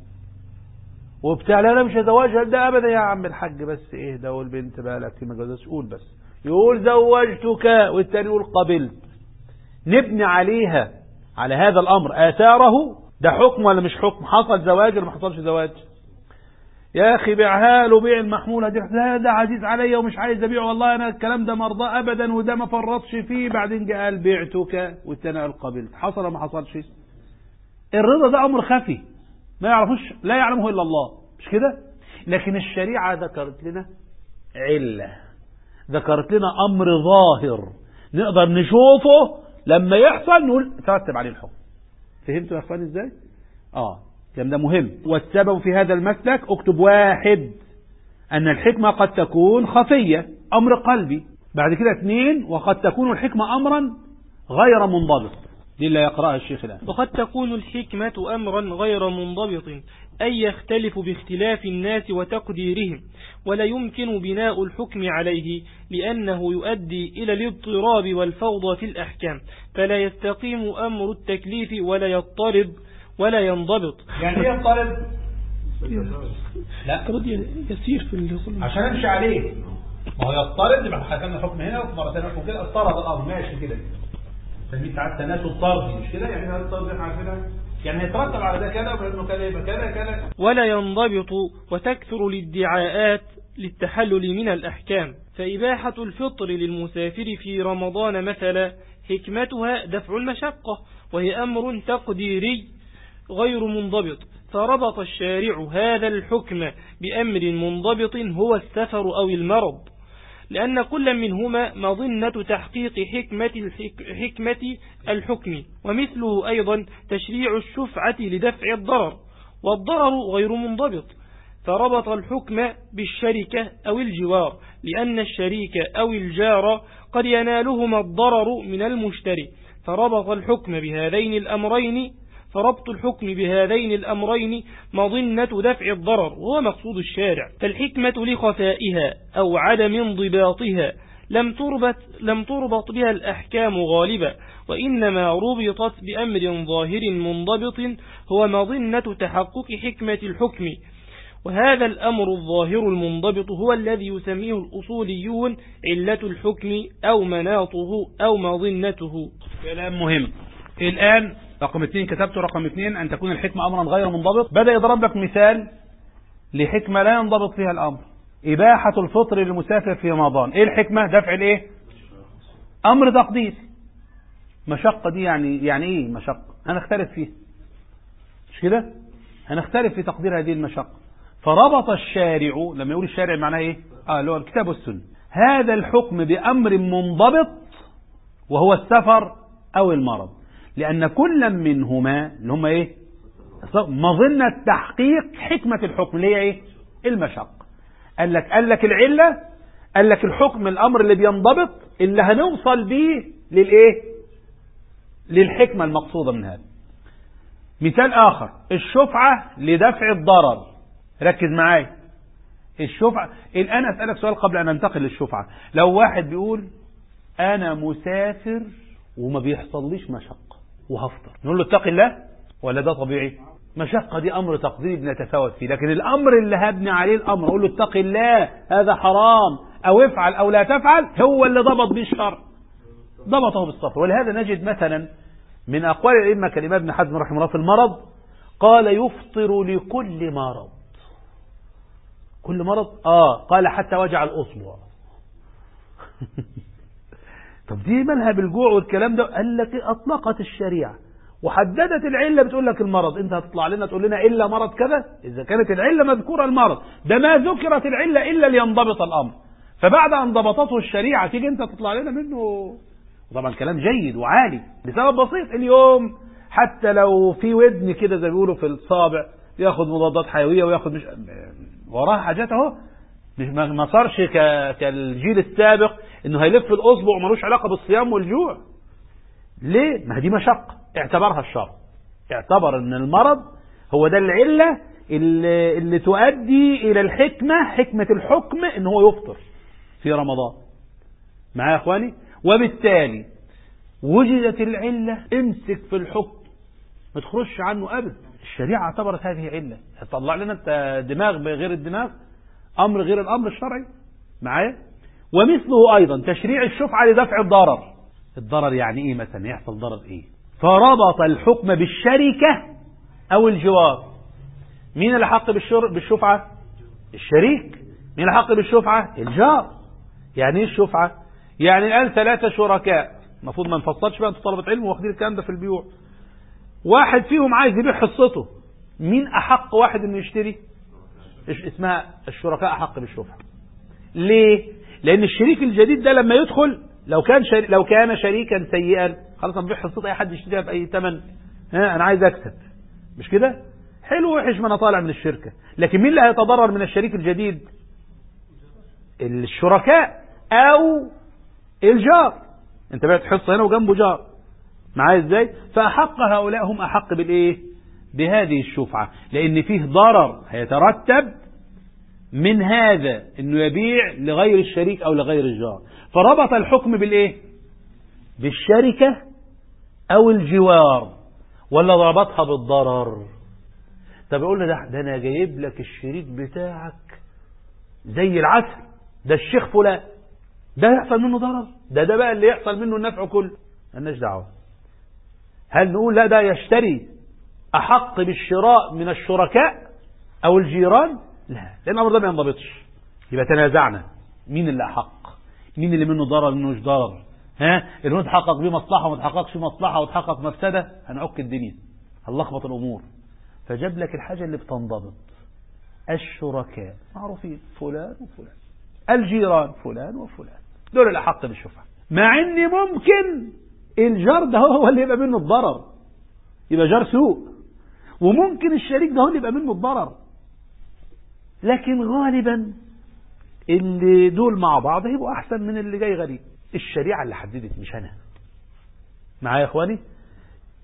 [SPEAKER 1] وبتاع لا مش هزواجها ده ابدا يا عم الحاج، بس ايه ده، والبنت بقى لك ما جوزتش، قول بس. يقول زوجتك والتاني يقول قبلت، نبني عليها على هذا الامر اثاره. ده حكم ولا مش حكم؟ حصل زواج ولا ما حصلش زواج؟ يا اخي بيعها له بيع المحموله دي، لا ده عزيز عليا ومش عايز ابيعه، والله انا الكلام ده مرضاه ابدا وده ما فرطش فيه. بعدين جاء قال بعتك والتاني قال قبلت، حصل ولا ما حصلش؟ الرضا ده امر خفي ما يعرفوش، لا يعلمه إلا الله، مش كده؟ لكن الشريعة ذكرت لنا علة، ذكرت لنا أمر ظاهر نقدر نشوفه لما يحصل نقول ترتب عليه الحكم. فهمتوا يا أخواني إزاي؟ كلام ده مهم. والسبب في هذا المسلك، اكتب 1 أن الحكمة قد تكون خفية، أمر قلبي. بعد كده 2 وقد تكون الحكمة أمرا غير منضبط، دي اللي يقرأها الشيخ الآن.
[SPEAKER 2] وقد تكون الحكمة أمرا غير منضبط، أي يختلف باختلاف الناس وتقديرهم، ولا يمكن بناء الحكم عليه، لأنه يؤدي إلى الاضطراب والفوضى في الأحكام، فلا يستقيم أمر التكليف ولا يضطرب ولا ينضبط.
[SPEAKER 1] يعني ايه يضطرب؟ لا
[SPEAKER 2] يسير في
[SPEAKER 1] عشان امشي عليه. ما هو يضطرب يبقى حكمنا حكم هنا ومرة ثانية حكم كده، اضطرب الأمر ماشي كده، سميه ساعات تناسب طردي، مش كده؟ يعني هذا الطرد احنا عارفينها، يعني هيترتب على ده كذا وانه كذا يبقى كذا.
[SPEAKER 2] ولا ينضبط، وتكثر الادعاءات للتحلل من الأحكام. فإباحة الفطر للمسافر في رمضان مثلا حكمتها دفع المشقة، وهي أمر تقديري غير منضبط، فربط الشارع هذا الحكم بأمر منضبط هو السفر أو المرض، لأن كل منهما مظنة تحقيق حكمة الحكم. ومثله أيضا تشريع الشفعة لدفع الضرر، والضرر غير منضبط، فربط الحكم بالشركة أو الجوار، لأن الشريك أو الجار قد ينالهما الضرر من المشتري، فربط الحكم بهذين الأمرين، فربط الحكم بهذين الأمرين مظنة دفع الضرر وهو مقصود الشارع. فالحكمة لخفائها أو عدم انضباطها لم تربط بها الأحكام غالبا، وإنما ربطت بأمر ظاهر منضبط هو مظنة تحقق حكمة الحكم، وهذا الأمر الظاهر المنضبط هو الذي يسميه الأصوليون علة الحكم أو مناطه أو مظنته.
[SPEAKER 1] كلام مهم. الآن رقم 2 كتبته، رقم 2 أن تكون الحكمة أمرا غير منضبط. بدأ يضرب لك مثال لحكمة لا ينضبط فيها الأمر، إباحة الفطر للمسافر في رمضان. إيه الحكمة؟ دفع الإيه؟ أمر تقدير. مشقة دي يعني إيه مشقة؟ هنختلف فيها، مش كده؟ هنختلف في تقدير هذه المشقة. فربط الشارع، لما يقول الشارع معناه إيه؟ اللي هو الكتاب والسنة، هذا الحكم بأمر منضبط وهو السفر أو المرض، لأن كل منهما اللي هم إيه؟ مظنة تحقيق حكمة الحكم اللي هي إيه؟ المشقة. قال لك العلة، قال لك الحكم الأمر اللي بينضبط اللي هنوصل بيه للإيه؟ للحكمة المقصودة من هذا. مثال آخر، الشفعة لدفع الضرر. ركز معايا، الشفعة. الآن أسألك سؤال قبل أن ننتقل للشفعة. لو واحد بيقول أنا مسافر وما بيحصليش مشقة وهفطر، نقول له اتق الله ولا ده طبيعي؟ مشقة دي أمر تقديري بنتفاوت فيه، لكن الأمر اللي هبني عليه الأمر أقول له اتق الله هذا حرام أو افعل أو لا تفعل، هو اللي ضبط به الشرع، ضبطه بالصبر. ولهذا نجد مثلا من أقوال الأئمة كالإمام ابن حزم رحمه الله في المرض، قال يفطر لكل مرض. كل مرض؟ قال حتى وجع الأصبع. طب دي مالها بالجوع والكلام ده؟ قال لك أطلقت الشريعة وحددت العلة، بتقول لك المرض. انت هتطلع لنا تقول لنا إلا مرض كذا؟ إذا كانت العلة مذكورة المرض ده، ما ذكرت العلة إلا لينضبط الأمر، فبعد أن ضبطته الشريعة تيجي انت تطلع لنا منه. طبعا كلام جيد وعالي لسبب بسيط، اليوم حتى لو في ودن كده زي بيقولوا في الصابع ياخد مضادات حيوية وياخد مش وراه حاجات اهو، مش ما صارش كالجيل السابق انه هيلف الاصبع وملوش علاقة بالصيام والجوع. ليه؟ ما دي مشقة اعتبرها الشرع، اعتبر ان المرض هو ده العلة اللي تؤدي الى الحكمة، حكمة الحكم ان هو يفطر في رمضان. معايا يا اخواني؟ وبالتالي وجدت العلة، امسك في الحكم ما تخرجش عنه ابدا. الشريعة اعتبرت هذه علة، هتطلع لنا انت دماغ غير الدماغ، امر غير الامر الشرعي. معايا؟ ومثله ايضا تشريع الشفعة لدفع الضرر. الضرر يعني ايه مثلا؟ يحصل ضرر ايه؟ فربط الحكم بالشركة او الجوار. مين اللي حق بالشفعة؟ الشريك. مين اللي حق بالشفعة؟ الجار. يعني ايه الشفعة؟ يعني الآن 3 شركاء، المفروض ما نفصلش بقى، انتوا طلبة علم واخدين الكلام ده في البيوع. واحد فيهم عايز يبيع حصته، مين أحق واحد انه يشتري؟ اسمها الشركاء أحق بالشفعة. ليه؟ لأن الشريك الجديد ده لما يدخل لو كان شريكا سيئا، خلاص نبيع حصته أي حد يشتريها بأي ثمن، أنا عايز أكسب، مش كده؟ حلو وحش ما أنا طالع من الشركة. لكن مين اللي هيتضرر من الشريك الجديد؟ الشركاء أو الجار. انت بعت حصة هنا وجنبه جار، معايا ازاي؟ فأحق هؤلاء هم أحق بالإيه؟ بهذه الشفعة، لأن فيه ضرر هيترتب من هذا انه يبيع لغير الشريك او لغير الجار. فربط الحكم بالإيه؟ بالشركة او الجوار، ولا ربطها بالضرر؟ طب يقول لي ده انا جايب لك الشريك بتاعك زي العسل، ده الشيخ فلان، ده يحصل منه ضرر؟ ده بقى اللي يحصل منه النفع كله، مالناش دعوه. هل نقول لا ده يشتري أحق بالشراء من الشركاء أو الجيران؟ لا، لأن الأمر ده ما ينضبطش. يبقى تنازعنا مين اللي أحق، مين اللي منه ضرر منه مش ضرر، اللي تحقق بيه مصلحة وما تحققش مصلحة وتحقق مفسدة، هنعك الدنيا، هنلخبط الأمور. فجاب لك الحاجة اللي بتنضبط. الشركاء معروفين فلان وفلان، الجيران فلان وفلان، دول الأحق بالشفعة. مع ان ممكن الجار ده هو اللي يبقى منه الضرر، يبقى جار سوء، وممكن الشريك ده هو اللي يبقى منه الضرر، لكن غالبا اللي دول مع بعض هيبقوا احسن من اللي جاي غريب. الشريعة اللي حددت مش انا. معايا يا اخواني؟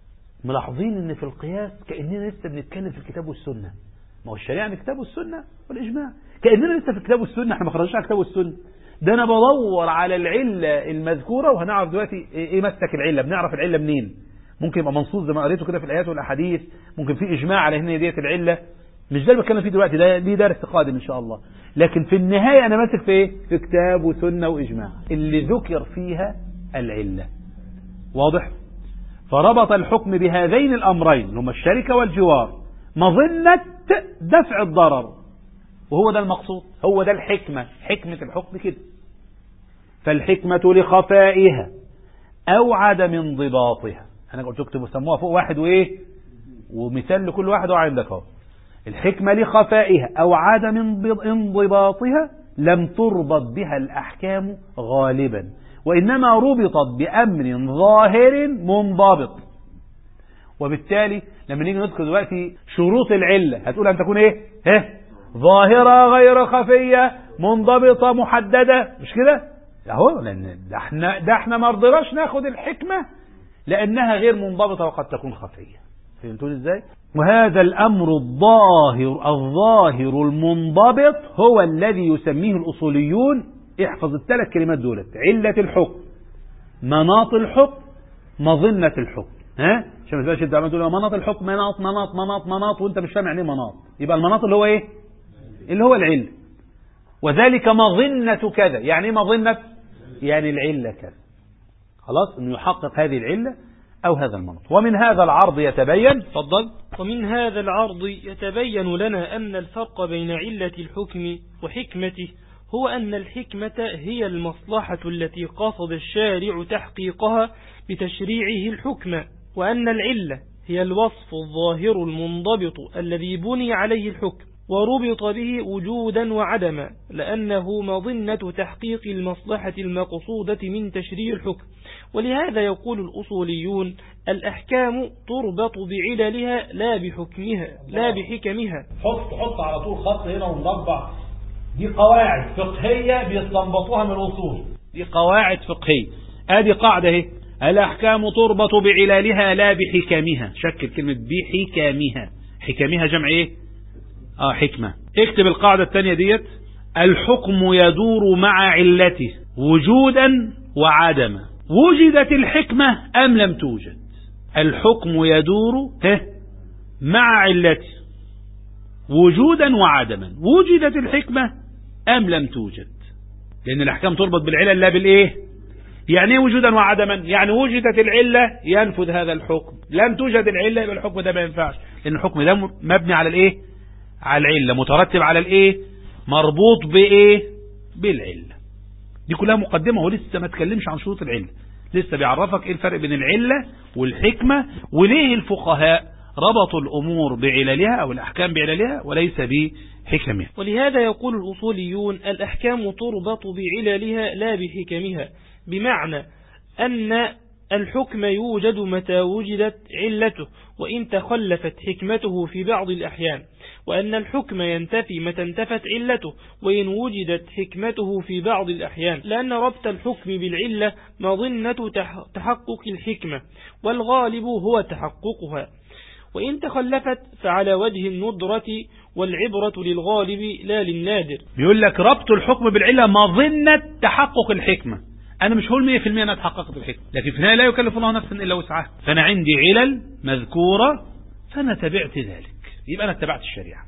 [SPEAKER 1] ملاحظين ان في القياس كأننا لسه بنتكلم في الكتاب والسنة. ما هو الشريعة من الكتاب والسنة والإجماع، كأننا لسه في الكتاب والسنة. احنا ما خرجناش على الكتاب والسنة، ده انا بدور على العلة المذكورة. وهنعرف دلوقتي ايه مسلك العلة. بنعرف العلة منين؟ ممكن يبقى منصوص زي ما قريته كده في الآيات والأحاديث، ممكن في إجماع على ان ديت العلة. مش ده اللي بتكلم فيه دلوقتي، ده ليه درس قادم ان شاء الله. لكن في النهاية انا ماسك في ايه؟ في كتاب وسنة وإجماع اللي ذكر فيها العلة. واضح؟ فربط الحكم بهذين الأمرين اللي هما الشركة والجوار مظنة دفع الضرر، وهو ده المقصود، هو ده الحكمة. حكمة الحكم كده. فالحكمة لخفائها أو عدم انضباطها. أنا قلت اكتبوا سموها فوق واحد وإيه ومثال لكل واحد وعندك اهو. الحكمة لخفائها أو عدم انضباطها لم تربط بها الأحكام غالبا، وإنما ربطت بأمر ظاهر منضبط. وبالتالي لما نيجي نذكر دلوقتي شروط العلة هتقول أن تكون إيه؟ ظاهرة غير خفية منضبطة محددة، مش كده؟ اهو لأن ده احنا ما رضيناش ناخد الحكمة لأنها غير منضبطة وقد تكون خفية. فهمتوا ازاي؟ وهذا الأمر الظاهر المنضبط هو الذي يسميه الأصوليون، احفظ الثلاث كلمات دولت: علة الحكم، مناط الحكم، مظنة الحكم. عشان ما تبقاش انت عمال تقول مناط الحكم مناط مناط مناط مناط وانت مش فاهم يعني ايه مناط. يبقى المناط اللي هو ايه؟ اللي هو العلة. وذلك مظنة كذا. يعني ايه مظنة؟ يعني العلة كذا. خلاص، انه يحقق هذه العلة او هذا المناط. ومن هذا العرض يتبين، تفضل.
[SPEAKER 2] ومن هذا العرض يتبين لنا أن الفرق بين علة الحكم وحكمته هو أن الحكمة هي المصلحة التي قصد الشارع تحقيقها بتشريعه الحكم، وأن العلة هي الوصف الظاهر المنضبط الذي بني عليه الحكم وربط به وجودا وعدما، لأنه مظنة تحقيق المصلحة المقصودة من تشريع الحكم. ولهذا يقول الأصوليون: الأحكام تربط بعللها لا بحكمها لا بحكمها.
[SPEAKER 1] حط على طول خط هنا ومربع. دي قواعد فقهية بيستنبطوها من الأصول. دي قواعد فقهية. ادي قاعدة اهي: الأحكام تربط بعلالها لا بحكمها. شكل كلمة بحكمها. حكمها جمع ايه؟ حكمة. اكتب القاعدة الثانية ديت: الحكم يدور مع علته وجودا وعدما. وجدت الحكمة أم لم توجد؟ الحكم يدور مع علته وجودا وعدما. وجدت الحكمة أم لم توجد؟ لأن الأحكام تربط بالعلل لا بالإيه؟ يعني ايه وجودا وعدما؟ يعني وجدت العلة ينفذ هذا الحكم، لم توجد العلة يبقى الحكم ده ما ينفعش، لأن الحكم ده مبني على الإيه؟ على العلة، مترتب على الإيه؟ مربوط بإيه؟ بالعلة. دي كلها مقدمة، ولسه ما تكلمش عن شروط العلة، لسه بيعرفك ايه الفرق بين العلة والحكمة، وليه الفقهاء ربطوا الأمور بعللها أو الأحكام بعللها وليس بحكمها.
[SPEAKER 2] ولهذا يقول الأصوليون: الأحكام تربط بعللها لا بحكمها، بمعنى أن الحكم يوجد متى وجدت علته وإن تخلفت حكمته في بعض الأحيان، وأن الحكم ينتفي متى انتفت علته وإن وجدت حكمته في بعض الأحيان، لأن ربط الحكم بالعلة مظنة تحقق الحكمة، والغالب هو تحققها، وإن تخلفت فعلى وجه الندرة، والعبرة للغالب لا للنادر.
[SPEAKER 1] بيقول لك ربط الحكم بالعلة مظنة تحقق الحكمة. أنا مش هقول 100% أنها تحققت الحكمة، لكن في النهاية لا يكلف الله نفسا إلا وسعها. فأنا عندي علل مذكورة فأنا تبعت ذلك، يبقى أنا اتبعت الشريعة.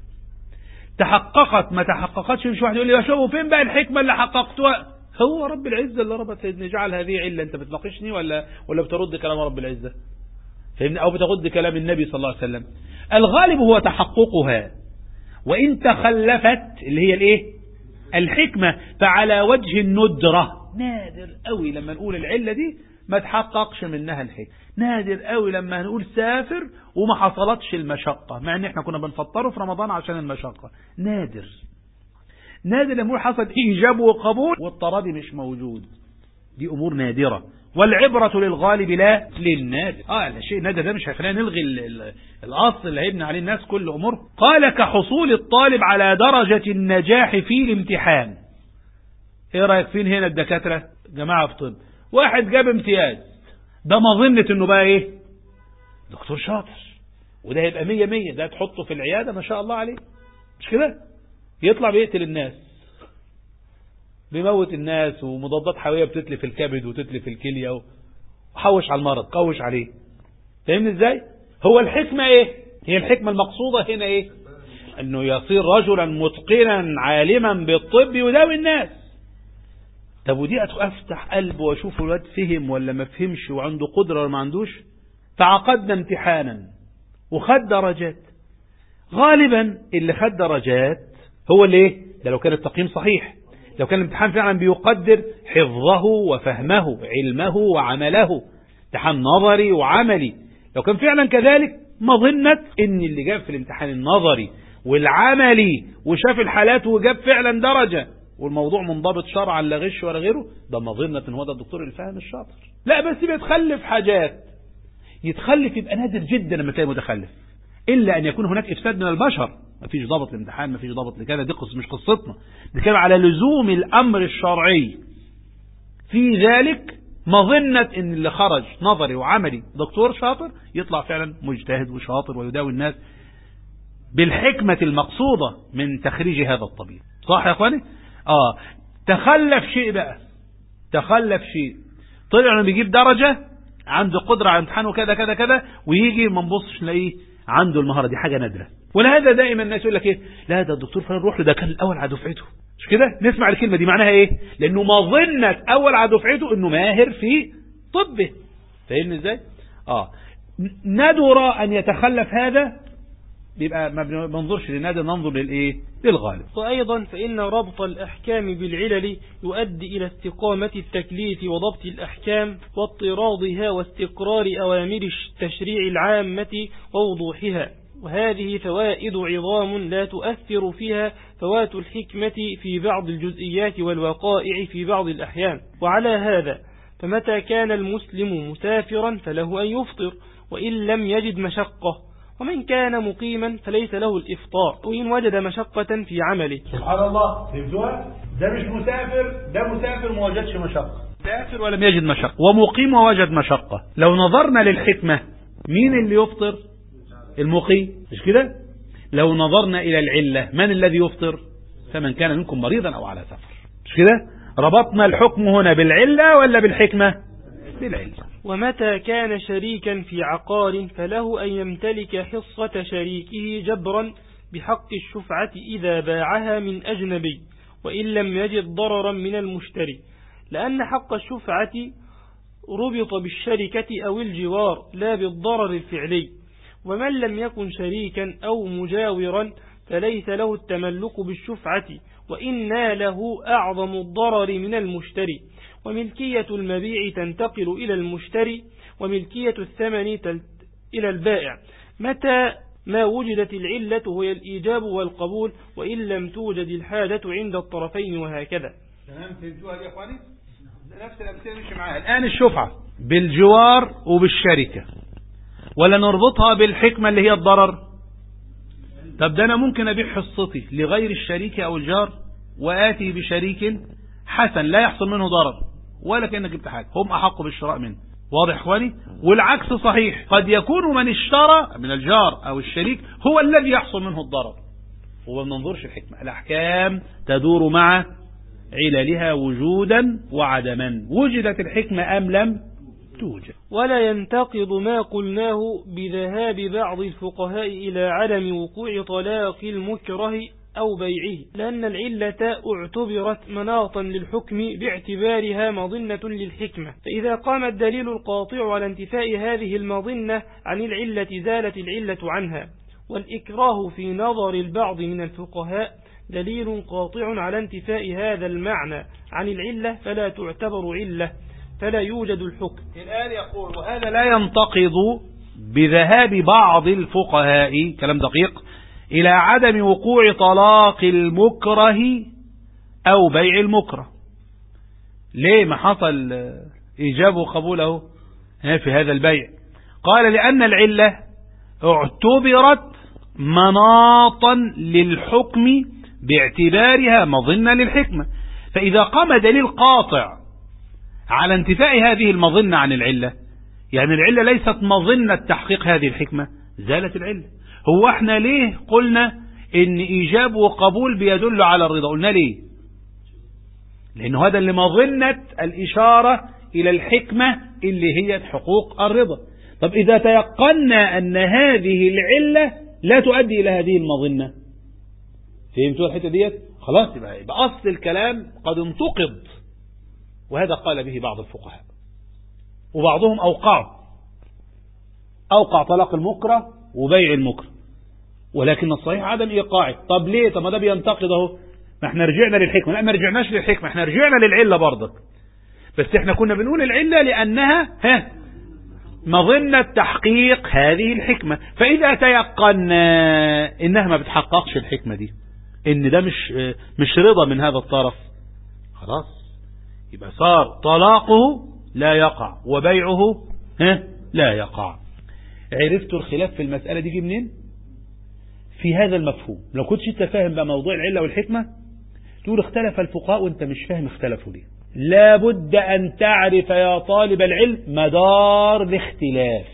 [SPEAKER 1] تحققت ما تحققتش، مش واحد يقول لي شوفوا فين بقى الحكمة اللي حققتها. هو رب العزة اللي ربط سيدنا جعل هذه علة. أنت بتناقشني ولا بترد كلام رب العزة؟ فهمني؟ أو بترد كلام النبي صلى الله عليه وسلم. الغالب هو تحققها، وإن تخلفت اللي هي الإيه؟ الحكمة، فعلى وجه الندرة. نادر قوي لما نقول العلة دي ما تحققش منها الحكمة. نادر قوي لما نقول سافر وما حصلتش المشقة، مع ان احنا كنا بنفطره في رمضان عشان المشقة. نادر لما نقول حصل إيجاب وقبول والتراضي مش موجود. دي أمور نادرة، والعبرة للغالب لا للنادر. الشيء النادر ده مش هيخلينا نلغي الأصل اللي هيبني عليه الناس كل أمور. قال: كحصول الطالب على درجة النجاح في الامتحان. ايه رأيك فين هنا الدكاترة جماعة في طب؟ واحد جاب امتياز، ده مظنة انه بقى ايه؟ دكتور شاطر، وده يبقى 100 ده تحطه في العيادة ما شاء الله عليه، مش كده؟ يطلع بيقتل الناس، بيموت الناس، ومضادات حيوية بتتلف الكبد وتتلف الكلية، وحوش على المرض، قوش عليه. فاهمني ازاي؟ هو الحكمة ايه؟ هي الحكمة المقصودة هنا ايه؟ انه يصير رجلا متقنا عالما بالطب يداوي الناس. طب ودي افتح قلبه واشوف الواد فهم ولا ما فهمش، وعنده قدرة ولا ما عندوش. فعقدنا امتحانا وخد درجات. غالبا اللي خد درجات هو اللي ايه؟ ده لو كان التقييم صحيح، لو كان الامتحان فعلا بيقدر حفظه وفهمه، علمه وعمله، امتحان نظري وعملي، لو كان فعلا كذلك، مظنة ان اللي جاب في الامتحان النظري والعملي وشاف الحالات وجاب فعلا درجة والموضوع منضبط شرعا لا غش ولا غيره، ده مظنة ان هو ده الدكتور الفاهم الشاطر. لا بس بيتخلف حاجات، يتخلف يبقى نادر جدا لما تلاقي متخلف، الا ان يكون هناك افساد من البشر، مفيش ضابط الامتحان، مفيش ضابط لكذا، دي مش قصتنا، بنتكلم على لزوم الامر الشرعي. في ذلك مظنة ان اللي خرج نظري وعملي دكتور شاطر يطلع فعلا مجتهد وشاطر ويداوي الناس بالحكمة المقصودة من تخريج هذا الطبيب. صح يا اخواني؟ تخلف شيء بقى، تخلف شيء، طلع انه بيجيب درجة، عنده قدرة على امتحانه كذا كذا كذا، ويجي ما نبصش نلاقيه عنده المهارة دي، حاجة نادرة. ولهذا دائما الناس يقول لك ايه؟ لا ده الدكتور فلان روح له، ده كان الاول على دفعته، مش كده؟ نسمع الكلمة دي معناها ايه؟ لانه مظنة اول على دفعته انه ماهر في طبه. فاهمني ازاي؟ ندر ان يتخلف هذا، بيبقى ما بننظرش للنادر، ننظر للايه؟ للغالب.
[SPEAKER 2] وأيضا فإن ربط الأحكام بالعلل يؤدي إلى استقامة التكليف وضبط الأحكام واضطرادها واستقرار أوامر التشريع العامة ووضوحها، وهذه فوائد عظام لا تؤثر فيها فوات الحكمة في بعض الجزئيات والوقائع في بعض الأحيان. وعلى هذا فمتى كان المسلم مسافرا فله أن يفطر وإن لم يجد مشقة، ومن كان مقيما فليس له الإفطار وإن وجد مشقة في عمله.
[SPEAKER 1] سبحان الله، فهمتوها؟ ده مش مسافر، ده مسافر ما وجدش مشقة، مسافر ولم يجد مشقة، ومقيم ووجد مشقة. لو نظرنا للحكمة مين اللي يفطر؟ المقيم، مش كده؟ لو نظرنا إلى العلة من الذي يفطر؟ فمن كان منكم مريضا أو على سفر، مش كده؟ ربطنا الحكم هنا بالعلة ولا بالحكمة؟ بالعلة.
[SPEAKER 2] ومتى كان شريكا في عقار فله أن يمتلك حصة شريكه جبرا بحق الشفعة إذا باعها من أجنبي وإن لم يجد ضررا من المشتري، لأن حق الشفعة ربط بالشركة أو الجوار لا بالضرر الفعلي. ومن لم يكن شريكا أو مجاورا فليس له التملك بالشفعة وإن ناله أعظم الضرر من المشتري. وملكية المبيع تنتقل إلى المشتري وملكية الثمن إلى البائع متى ما وجدت العلة هي الإيجاب والقبول وإن لم توجد الحاجة عند الطرفين، وهكذا.
[SPEAKER 1] تمام، فهمتوها يا اخواني؟ نفس الأمثلة مش معاها. الآن الشفعة بالجوار وبالشركة، ولا نربطها بالحكمة اللي هي الضرر؟ طب ده أنا ممكن أبيع حصتي لغير الشريك أو الجار وآتي بشريك حسن لا يحصل منه ضرر ولا كأنك جبت حاجة، هم أحق بالشراء منه. واضح اخواني؟ والعكس صحيح، قد يكون من اشترى من الجار أو الشريك هو الذي يحصل منه الضرر. وما ننظرش الحكمة، الأحكام تدور مع عللها وجودا وعدما، وجدت الحكمة أم لم توجد.
[SPEAKER 2] ولا ينتقض ما قلناه بذهاب بعض الفقهاء إلى عدم وقوع طلاق المكره أو بيعه، لأن العلة اعتبرت مناطا للحكم باعتبارها مظنة للحكمة، فإذا قام الدليل القاطع على انتفاء هذه المظنة عن العلة زالت العلة عنها. والإكراه في نظر البعض من الفقهاء دليل قاطع على انتفاء هذا المعنى عن العلة فلا تعتبر علة فلا يوجد الحكم.
[SPEAKER 1] الآن يقول وهذا لا ينتقض بذهاب بعض الفقهاء، كلام دقيق، إلى عدم وقوع طلاق المكره أو بيع المكره. ليه ما حصل إيجاب وقبوله في هذا البيع؟ قال لأن العلة اعتبرت مناطا للحكم باعتبارها مظنة للحكمة، فإذا قام دليل قاطع على انتفاء هذه المظنة عن العلة يعني العلة ليست مظنة تحقيق هذه الحكمة، زالت العلة. هو احنا ليه قلنا ان ايجاب وقبول بيدل على الرضا؟ قلنا ليه؟ لانه هذا اللي مظنة الاشارة الى الحكمة اللي هي حقوق الرضا. طب اذا تيقنا ان هذه العلة لا تؤدي الى هذه المظنة، فهمتوا الحتة ديت؟ خلاص يبقى اصل الكلام قد انتقض. وهذا قال به بعض الفقهاء، وبعضهم أوقع طلاق المكره وبيع المكره، ولكن الصحيح عدم إيقاعه. طب ليه؟ طب ما ده بينتقد اهو. ما احنا رجعنا للحكمة. لا، ما رجعناش للحكمة، احنا رجعنا للعلة برضك، بس احنا كنا بنقول العلة لأنها مظنة تحقيق هذه الحكمة. فإذا تيقنا إنها ما بتحققش الحكمة دي، إن ده مش رضا من هذا الطرف، خلاص يبقى صار طلاقه لا يقع وبيعه لا يقع. عرفتوا الخلاف في المسألة دي منين؟ في هذا المفهوم. لو كنتش انت فاهم بقى موضوع العلة والحكمة تقول اختلف الفقهاء وانت مش فاهم اختلفوا ليه. لابد أن تعرف يا طالب العلم مدار الاختلاف.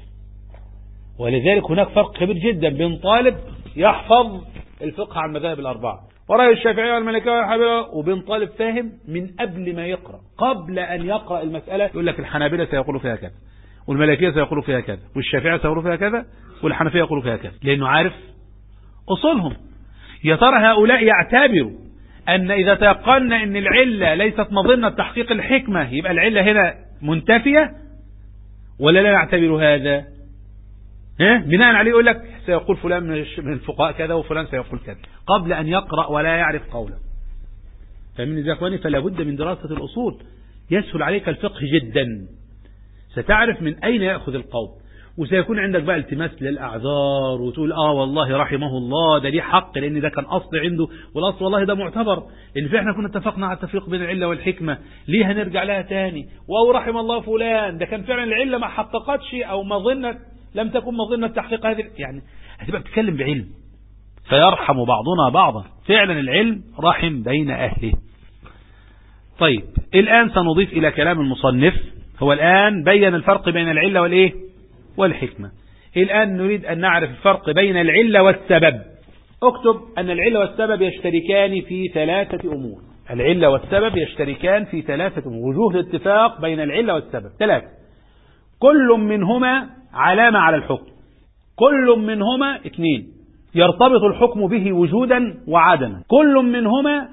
[SPEAKER 1] ولذلك هناك فرق كبير جدا بين طالب يحفظ الفقه عن المذاهب الأربعة ورأي الشافعية والمالكية والحنابلة، وبين طالب فاهم من قبل ما يقرأ، قبل أن يقرأ المسألة يقول لك الحنابلة سيقولوا فيها كذا، والمالكية سيقولوا فيها كذا، والشافعية سيقولوا فيها كذا، والحنفية يقولوا فيها كذا، لأنه عارف أصولهم. يا ترى هؤلاء يعتبروا أن إذا تيقنا أن العلة ليست مظنة تحقيق الحكمة يبقى العلة هنا منتفية، ولا لا يعتبر هذا؟ بناء عليه يقول لك سيقول فلان من الفقهاء كذا وفلان سيقول كذا قبل أن يقرأ ولا يعرف قوله. فمن ذا أخواني فلا بد من دراسة الأصول. يسهل عليك الفقه جدا، ستعرف من أين يأخذ القول، وسيكون عندك بقى التماس للأعذار وتقول والله رحمه الله ده ليه حق لأن ده كان أصل عنده، والأصل والله ده معتبر لأن في احنا كنا اتفقنا على التفريق بين العلة والحكمة، ليه هنرجع لها تاني؟ رحم الله فلان ده كان فعلا العلة ما حققتش أو مظنة لم تكن مظنة تحقيق هذه، يعني هتبقى بتتكلم بعلم. فيرحم بعضنا بعضا، فعلا العلم رحم بين أهله. طيب الآن سنضيف إلى كلام المصنف. هو الآن بين الفرق بين العلة والإيه؟ والحكمة. الآن نريد أن نعرف الفرق بين العلة والسبب. اكتب أن العلة والسبب يشتركان في ثلاثة أمور. العلة والسبب يشتركان في ثلاثة أمور. وجوه الاتفاق بين العلة والسبب ثلاثة، كل منهما علامة على الحكم، كل منهما اثنين يرتبط الحكم به وجودا وعدما، كل منهما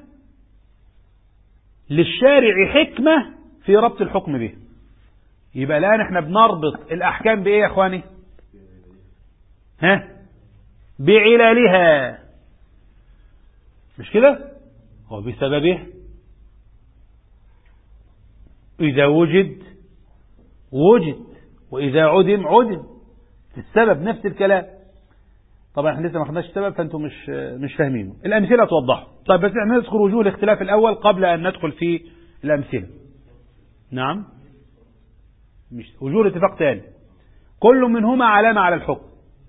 [SPEAKER 1] للشارع حكمة في ربط الحكم به. يبقى الآن احنا بنربط الأحكام بإيه يا أخواني؟ بعلالها، مش كده؟ وبسببه. إذا وجد وإذا عدم السبب نفس الكلام. طبعا احنا لسه ما خدناش السبب فانتم مش فاهمينه. الأمثلة توضحه. طيب بس احنا نذكر وجوه الاختلاف الأول قبل أن ندخل في الأمثلة. نعم، مش وجوه الاتفاق تاني. كل منهما علامة على الحكم،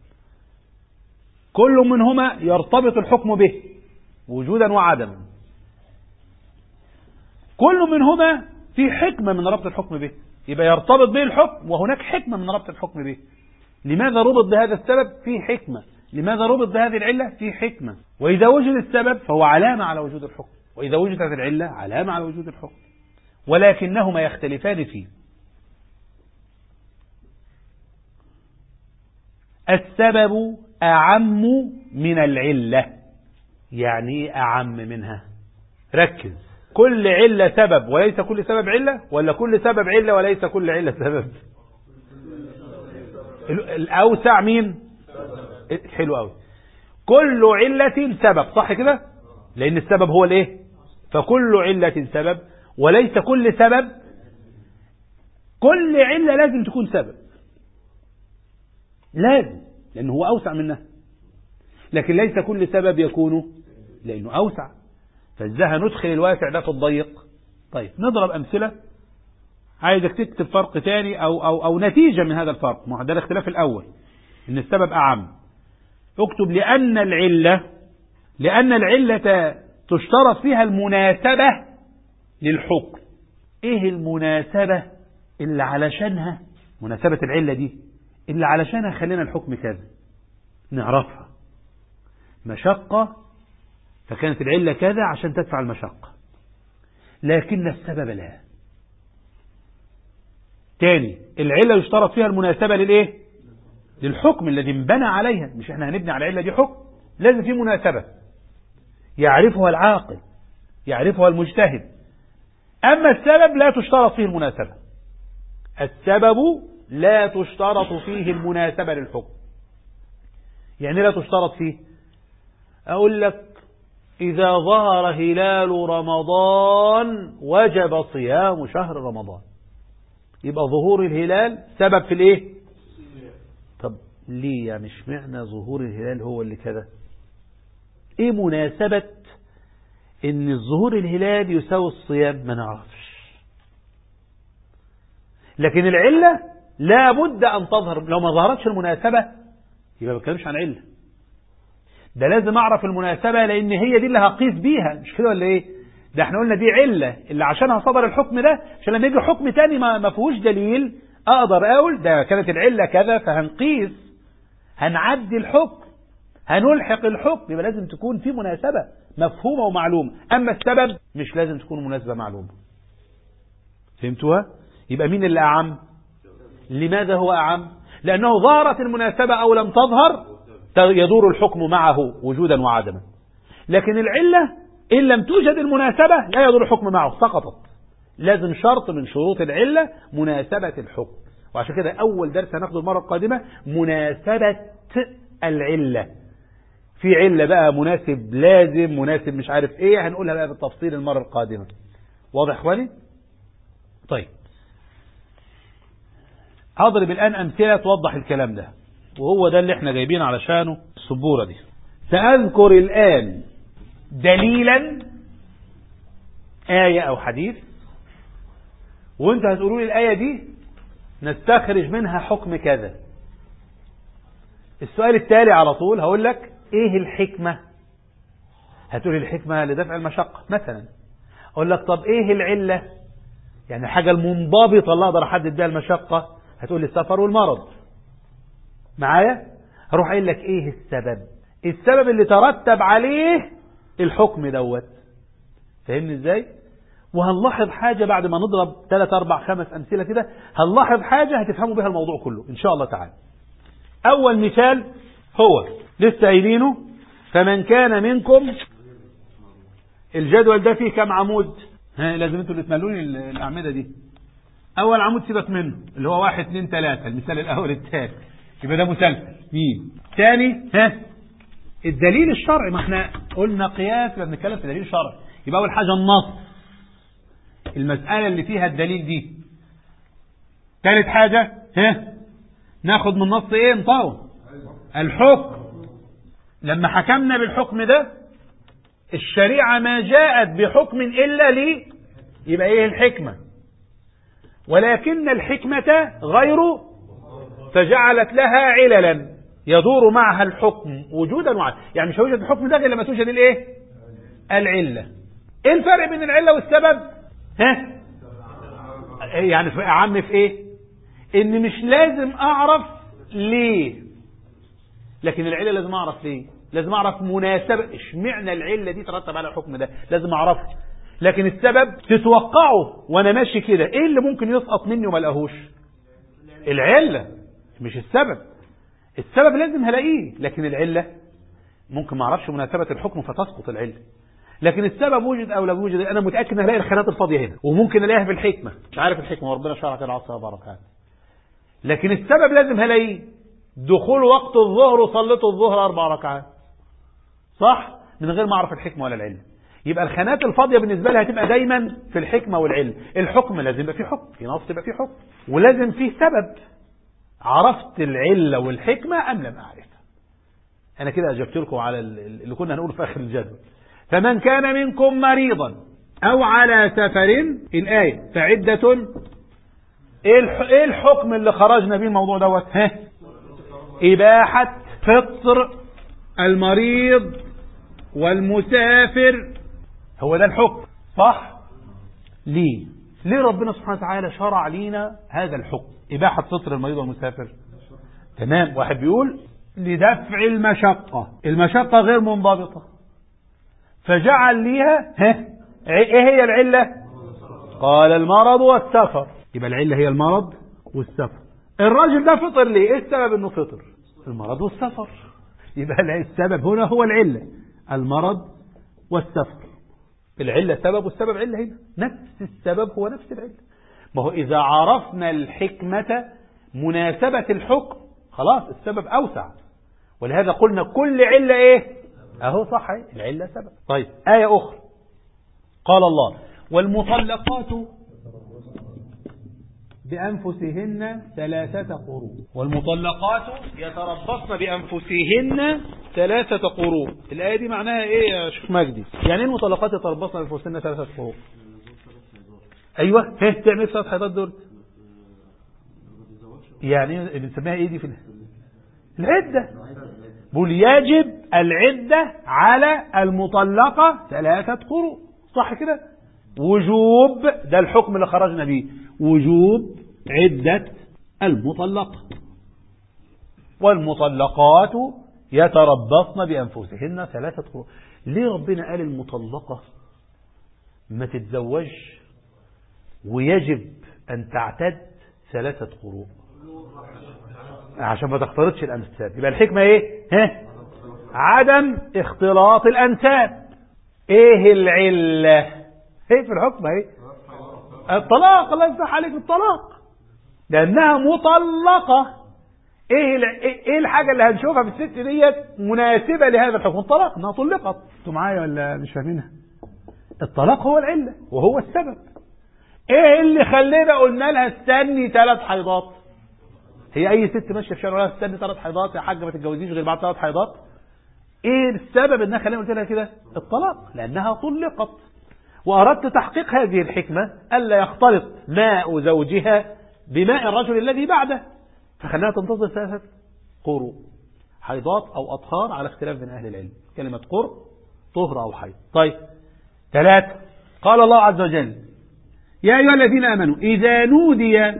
[SPEAKER 1] كل منهما يرتبط الحكم به وجودا وعدما، كل منهما في حكمة من ربط الحكم به. يبقى يرتبط به الحكم وهناك حكمة من ربط الحكم به. لماذا ربط بهذا السبب؟ في حكمة. لماذا ربط بهذه العلة؟ في حكمة. وإذا وجد السبب فهو علامة على وجود الحكم، وإذا وجدت العلة علامة على وجود الحكم، ولكنهما يختلفان فيه. السبب أعم من العلة. يعني أعم منها؟ ركز. كل علة سبب وليس كل سبب علة، ولا كل سبب علة وليس كل علة سبب؟ الأوسع مين؟ حلو قوي. كل علة سبب، صح كده؟ لأن السبب هو الايه؟ فكل علة سبب وليس كل سبب. كل علة لازم تكون سبب، لازم، لأنه هو أوسع منها. لكن ليس كل سبب يكون لأنه أوسع. فازاي ندخل الواسع ده في الضيق؟ طيب نضرب أمثلة. عايزك تكتب فرق تاني أو نتيجة من هذا الفرق. ما ده الاختلاف الأول إن السبب أعم. اكتب لأن العلة تشترط فيها المناسبة للحكم. إيه المناسبة اللي علشانها مناسبة العلة دي اللي علشانها خلينا الحكم كذا نعرفها. مشقة فكانت العلة كذا عشان تدفع المشقة، لكن السبب لا. تاني، العلة يشترط فيها المناسبة للإيه؟ للحكم الذي انبنى عليها. مش احنا هنبني على العلة دي حكم، لازم في مناسبة يعرفها العاقل يعرفها المجتهد. أما السبب لا تشترط فيه المناسبة. السبب لا تشترط فيه المناسبة للحكم. يعني لا تشترط فيه؟ أقول لك إذا ظهر هلال رمضان وجب صيام شهر رمضان، يبقى ظهور الهلال سبب في الايه؟ طب ليه يعني اشمعنى ظهور الهلال هو اللي كذا؟ ايه مناسبة ان الظهور الهلال يساوي الصيام؟ ما نعرفش. لكن العلة لا بد ان تظهر. لو ما ظهرتش المناسبة يبقى ما بتكلمش عن علة. ده لازم اعرف المناسبة، لان هي دي اللي هقيس بيها، مش كده ولا ايه؟ ده احنا قلنا دي علة اللي عشانها صدر الحكم ده، عشان لما يجي حكم تاني ما فيهوش دليل اقدر اقول ده كانت العلة كذا فهنقيس، هنعدي الحكم، هنلحق الحكم. يبقى لازم تكون في مناسبة مفهومة ومعلومة. اما السبب مش لازم تكون مناسبة معلومة. فهمتوها؟ يبقى مين اللي اعم؟ لماذا هو اعم؟ لانه ظهرت المناسبة او لم تظهر يدور الحكم معه وجودا وعدما. لكن العلة إن لم توجد المناسبة لا يدور الحكم معه، سقطت. لازم شرط من شروط العلة مناسبة الحكم. وعشان كده أول درس هناخده المرة القادمة مناسبة العلة. في علة بقى مناسب لازم، مناسب مش عارف ايه، هنقولها بقى بالتفصيل المرة القادمة. واضح اخواني؟ طيب هضرب الآن أمثلة توضح الكلام ده، وهو ده اللي احنا جايبين علشانه السبورة دي. سأذكر الآن دليلا آية أو حديث، وانت هتقولوا لي الآية دي نستخرج منها حكم كذا. السؤال التالي على طول هقول لك ايه الحكمة؟ هتقولي الحكمة لدفع المشقة مثلا. اقول لك طب ايه العلة؟ يعني الحاجة المنضبطة اللي اقدر احدد بها المشقة. هتقولي السفر والمرض. معايا؟ هروح قايل لك ايه السبب؟ السبب اللي ترتب عليه الحكم دوت. فاهمني ازاي؟ وهنلاحظ حاجة بعد ما نضرب 3 4 5 أمثلة كده، هنلاحظ حاجة هتفهموا بها الموضوع كله إن شاء الله تعالى. أول مثال هو لسه قايلينه، فمن كان منكم. الجدول ده فيه كم عمود؟ لازم انتوا اللي تملوني الأعمدة دي. أول عمود سيبك منه اللي هو 1 2 3، المثال الأول الثاني، يبقى ده مسلسل. مين؟ ثاني الدليل الشرعي. ما احنا قلنا قياس يبقى بنتكلم في دليل شرعي. يبقى أول حاجة النص، المسألة اللي فيها الدليل دي. ثالث حاجة ناخد من النص ايه؟ نطاوع الحكم. لما حكمنا بالحكم ده الشريعة ما جاءت بحكم إلا لي، يبقى ايه الحكمة؟ ولكن الحكمة غير، فجعلت لها عللا يدور معها الحكم وجودا وعدما. يعني مش هيوجد الحكم ده إلا لما توجد الايه؟ العلة. ايه الفرق بين العلة والسبب؟ يعني في أعم في ايه؟ ان مش لازم اعرف ليه، لكن العلة لازم اعرف ليه. لازم اعرف مناسبة، اشمعنى العلة دي ترتب على الحكم ده، لازم اعرفه. لكن السبب تتوقعه وانا ماشي كده، ايه اللي ممكن يسقط مني وما لقاهوش؟ العلة مش السبب. السبب لازم هلاقيه، لكن العلة ممكن ما اعرفش مناسبة الحكم فتسقط العلة. لكن السبب وجد او لم يوجد انا متأكد ان هلاقي الخانات الفاضية هنا، وممكن الاقيها في الحكمة. مش عارف الحكمة وربنا شرع كده العصر وبركاته. لكن السبب لازم هلاقيه. دخول وقت الظهر وصليت الظهر 4 ركعات، صح؟ من غير ما اعرف الحكمة ولا العلة. يبقى الخانات الفاضية بالنسبة لها هتبقى دايما في الحكمة والعلة. الحكم لازم يبقى فيه حكم، في نص يبقى فيه حكم، ولازم فيه سبب. عرفت العلة والحكمة أم لم أعرفها؟ أنا كده أجبت لكم على اللي كنا هنقوله في آخر الجدول. فمن كان منكم مريضا أو على سفر، الآية فعدة. ايه الحكم اللي خرجنا بيه الموضوع دوت؟ إباحة فطر المريض والمسافر، هو ده الحكم، صح؟ ليه؟ ليه ربنا سبحانه وتعالى شرع لينا هذا الحكم إباحة فطر المريض والمسافر؟ تمام. واحد بيقول لدفع المشقة غير منضبطة، فجعل ليها ايه هي العلة؟ قال المرض والسفر. يبقى العلة هي المرض والسفر. الراجل ده فطر ليه؟ ايه السبب انه فطر؟ المرض والسفر. يبقى السبب هنا هو العلة، المرض والسفر. العلة سبب والسبب علة، هنا نفس السبب هو نفس العلة. ما هو إذا عرفنا الحكمة مناسبة الحكم خلاص السبب أوسع، ولهذا قلنا كل علة إيه؟ أهو صح، العلة سبب. طيب آية أخرى قال الله والمطلقات بأنفسهن 3 قروء. والمطلقات يتربصن بأنفسهن 3 قروء. الآية دي معناها إيه يا شيخ مجدي؟ يعني إيه المطلقات يتربصن بأنفسهن 3 قروء؟ أيوة، تعمل 3 حيضات دول يعني بنسميها إيه دي في العدة؟ بقول يجب العدة على المطلقة 3 قروء، صح كده؟ وجوب، ده الحكم اللي خرجنا به، وجوب عدة المطلقة. والمطلقات يتربصن بأنفسهن 3 قروء. ليه ربنا قال المطلقة ما تتزوج ويجب أن تعتد 3 قروء؟ عشان ما تختلطش الأنساب. يبقى الحكمة ايه؟ عدم اختلاط الأنساب. ايه العلة؟ ايه في الحكمة ايه؟ الطلاق. الله يفتح عليك، الطلاق، لأنها مطلقة. ايه الحاجة اللي هنشوفها في الست ديت مناسبة لهذا الحكم؟ الطلاق، انها طلقت. انتوا معايا ولا مش فاهمينها؟ الطلاق هو العلة وهو السبب. ايه اللي خلينا قلنا لها استني 3 حيضات؟ هي اي ست ماشيه في الشارع ولا استني 3 حيضات يا حاجه ما تتجوزيش غير بعد 3 حيضات؟ ايه السبب انها خلينا قلت لها كده؟ الطلاق، لانها طلقت. واردت تحقيق هذه الحكمه الا يختلط ماء زوجها بماء الرجل الذي بعده، فخليها تنتظر 3 قروء، حيضات او اطهار على اختلاف بين اهل العلم. كلمه قر طهر او حيض. طيب 3 قال الله عز وجل يا ايها الذين امنوا اذا نودي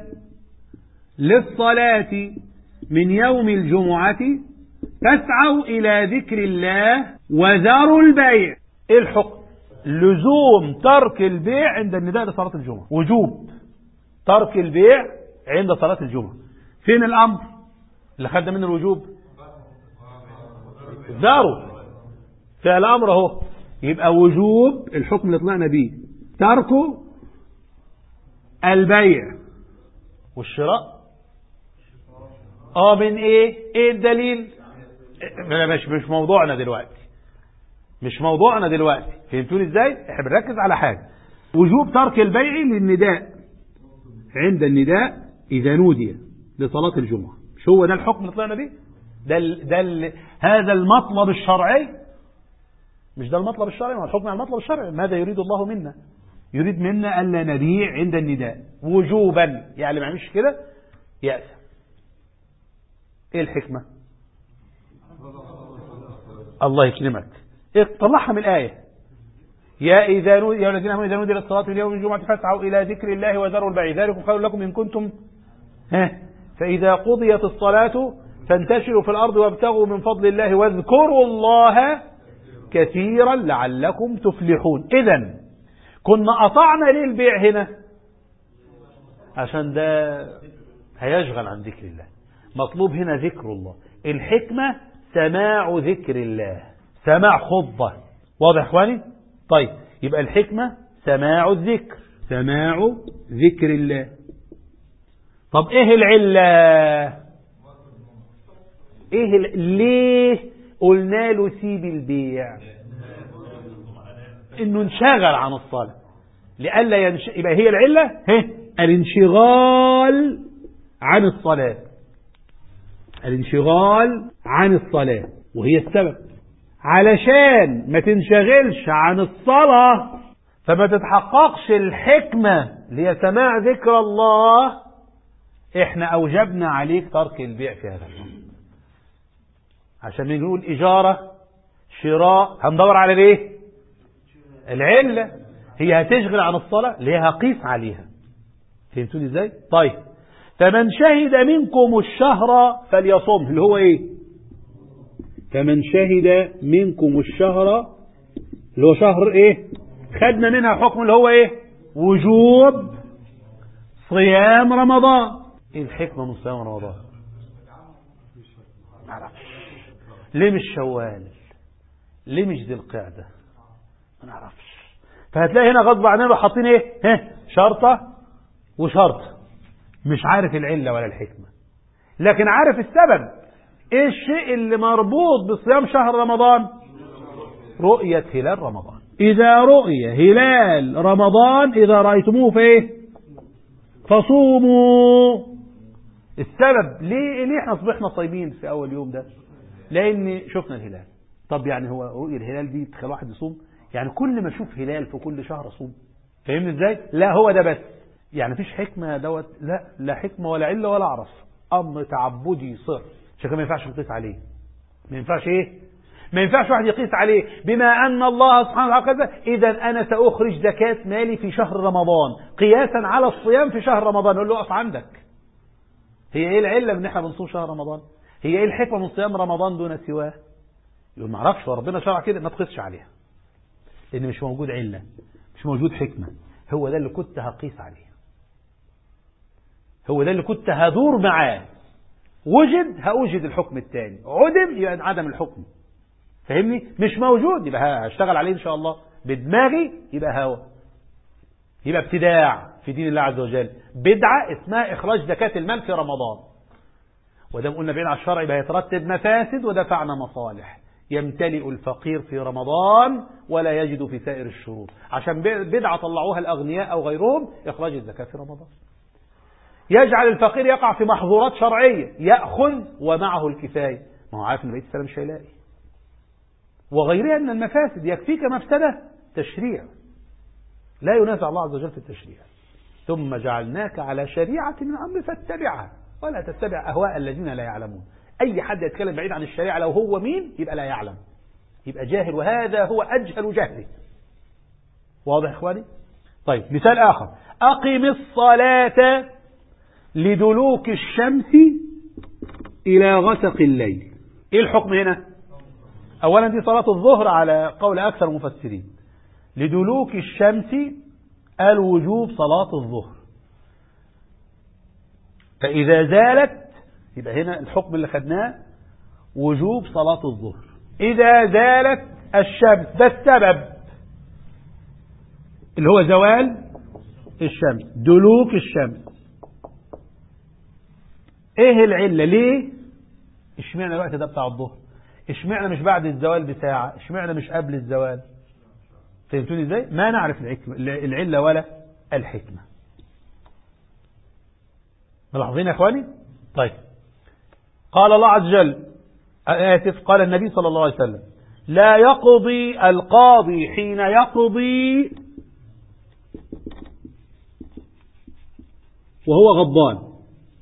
[SPEAKER 1] للصلاة من يوم الجمعة فاسعوا إلى ذكر الله وذروا البيع. إيه الحكم؟ لزوم ترك البيع عند النداء لصلاة الجمعة، وجوب ترك البيع عند صلاة الجمعة. فين الأمر اللي خدنا منه الوجوب؟ ذروا، فعل أمر اهو. يبقى وجوب الحكم اللي طلعنا بيه ترك البيع والشراء. من ايه الدليل؟ مش موضوعنا دلوقتي، فهمتوني ازاي؟ احنا بنركز على حاجة، وجوب ترك البيع للنداء عند النداء اذا نودي لصلاة الجمعة. مش هو ده الحكم اللي طلعنا بيه؟ هذا المطلب الشرعي. مش ده المطلب الشرعي؟ ما الحكم على المطلب الشرعي. ماذا يريد الله منا؟ يريد منا الا نبيع عند النداء وجوبا، يعني ما يعملش كده يأسى. ايه الحكمة؟ الله يكرمك، طلعها من الآية. يا الذين آمنوا إذا نودي للصلاة من يوم الجمعة فاسعوا إلى ذكر الله وذروا البيع ذلكم خير لكم إن كنتم فإذا قضيت الصلاة فانتشروا في الأرض وابتغوا من فضل الله واذكروا الله كثيرا لعلكم تفلحون. إذن كنا قطعنا ليه البيع هنا؟ عشان ده هيشغل عن ذكر الله. مطلوب هنا ذكر الله. الحكمة سماع ذكر الله، سماع خطبة. واضح يا اخواني؟ طيب يبقى الحكمة سماع الذكر، سماع ذكر الله. طب ايه العلة؟ ليه قلنا له سيب البيع؟ انه انشغل عن الصلاة لألا يبقى هي العلة الانشغال عن الصلاة. الانشغال عن الصلاة وهي السبب. علشان ما تنشغلش عن الصلاة فما تتحققش الحكمة لسماع ذكر الله، احنا اوجبنا عليك ترك البيع في هذا الوقت. عشان نقول اجارة شراء هندور على ايه؟ العلة. هي هتشغل عن الصلاة، ليه هقيس عليها. فهمتوني ازاي؟ طيب فمن شهد منكم الشهر فليصم، اللي هو ايه؟ فمن شهد منكم الشهر اللي هو شهر ايه؟ خدنا منها حكم اللي هو ايه؟ وجوب صيام رمضان. ايه الحكمة من صيام رمضان؟ معرفش. ليه مش شوال؟ ليه مش ذي القعدة؟ ما نعرفش. فهتلاقي هنا غصب عننا حاطين ايه؟ شرطة وشرطة، مش عارف العلة ولا الحكمة، لكن عارف السبب. ايه الشيء اللي مربوط بصيام شهر رمضان؟ رؤية هلال رمضان. إذا رؤي هلال رمضان إذا رأيتموه فإيه؟ فصوموا. السبب ليه احنا صبحنا صايمين في أول يوم ده؟ لأن شفنا الهلال. طب يعني هو رؤية الهلال دي تخلي واحد يصوم؟ يعني كل ما أشوف هلال في كل شهر أصوم؟ فاهمني إزاي؟ لا هو ده بس. يعني مفيش حكمة دوت، لا حكمة ولا علة ولا أعرف. أمر تعبدي صر، عشان كده ما ينفعش نقيس عليه. ما ينفعش ايه؟ ما ينفعش واحد يقيس عليه. بما أن الله سبحانه وتعالى كذا، إذا أنا سأخرج زكاة مالي في شهر رمضان قياسا على الصيام في شهر رمضان. نقول له أقف عندك. هي إيه العلة من إن إحنا بنصوم شهر رمضان؟ هي إيه الحكمة من صيام رمضان دون سواه؟ يقول ما اعرفش، وربنا شرع كده، ما تقيسش عليها، لأن مش موجود علة، مش موجود حكمة. هو ده اللي كنت هقيس عليه، هو ده اللي كنت هدور معاه. وجد هأوجد الحكم الثاني، عدم يبقى عدم الحكم. فهمني؟ مش موجود يبقى هشتغل عليه إن شاء الله بدماغي، يبقى هوا، يبقى ابتداع في دين الله عز وجل، بدعة اسمها إخراج زكاة المال في رمضان. ودام قلنا بعيد عن الشرع يبقى يترتب مفاسد ودفعنا مصالح. يمتلئ الفقير في رمضان ولا يجد في سائر الشهور، عشان بدعة طلعوها الأغنياء أو غيرهم، إخراج الزكاة في رمضان. يجعل الفقير يقع في محظورات شرعية، يأخذ ومعه الكفاية، ما هو عارف ان بقية السنة مش هيلاقي. وغيرها من المفاسد. يكفيك مفسدة تشريع، لا ينازع الله عز وجل في التشريع. ثم جعلناك على شريعة من الأمر فاتبعها ولا تتبع أهواء الذين لا يعلمون. أي حد يتكلم بعيد عن الشريعة لو هو مين يبقى لا يعلم، يبقى جاهل، وهذا هو أجهل جهله. واضح إخواني؟ طيب مثال آخر، أقم الصلاة لدلوك الشمس إلى غسق الليل. إيه الحكم هنا؟ أولا دي صلاة الظهر على قول أكثر المفسرين. لدلوك الشمس الوجوب صلاة الظهر، فإذا زالت يبقى هنا الحكم اللي خدناه وجوب صلاة الظهر. إذا زالت الشمس، ده السبب اللي هو زوال الشمس، دلوك الشمس. ايه العلة؟ ليه اشمعنى الوقت ده بتاع الظهر؟ اشمعنى مش بعد الزوال بساعة؟ اشمعنى مش قبل الزوال؟ فهمتوني ازاي؟ ما نعرف العلة ولا الحكمة. ملاحظين يا اخواني؟ طيب قال الله عز وجل، قال النبي صلى الله عليه وسلم: لا يقضي القاضي حين يقضي وهو غضبان.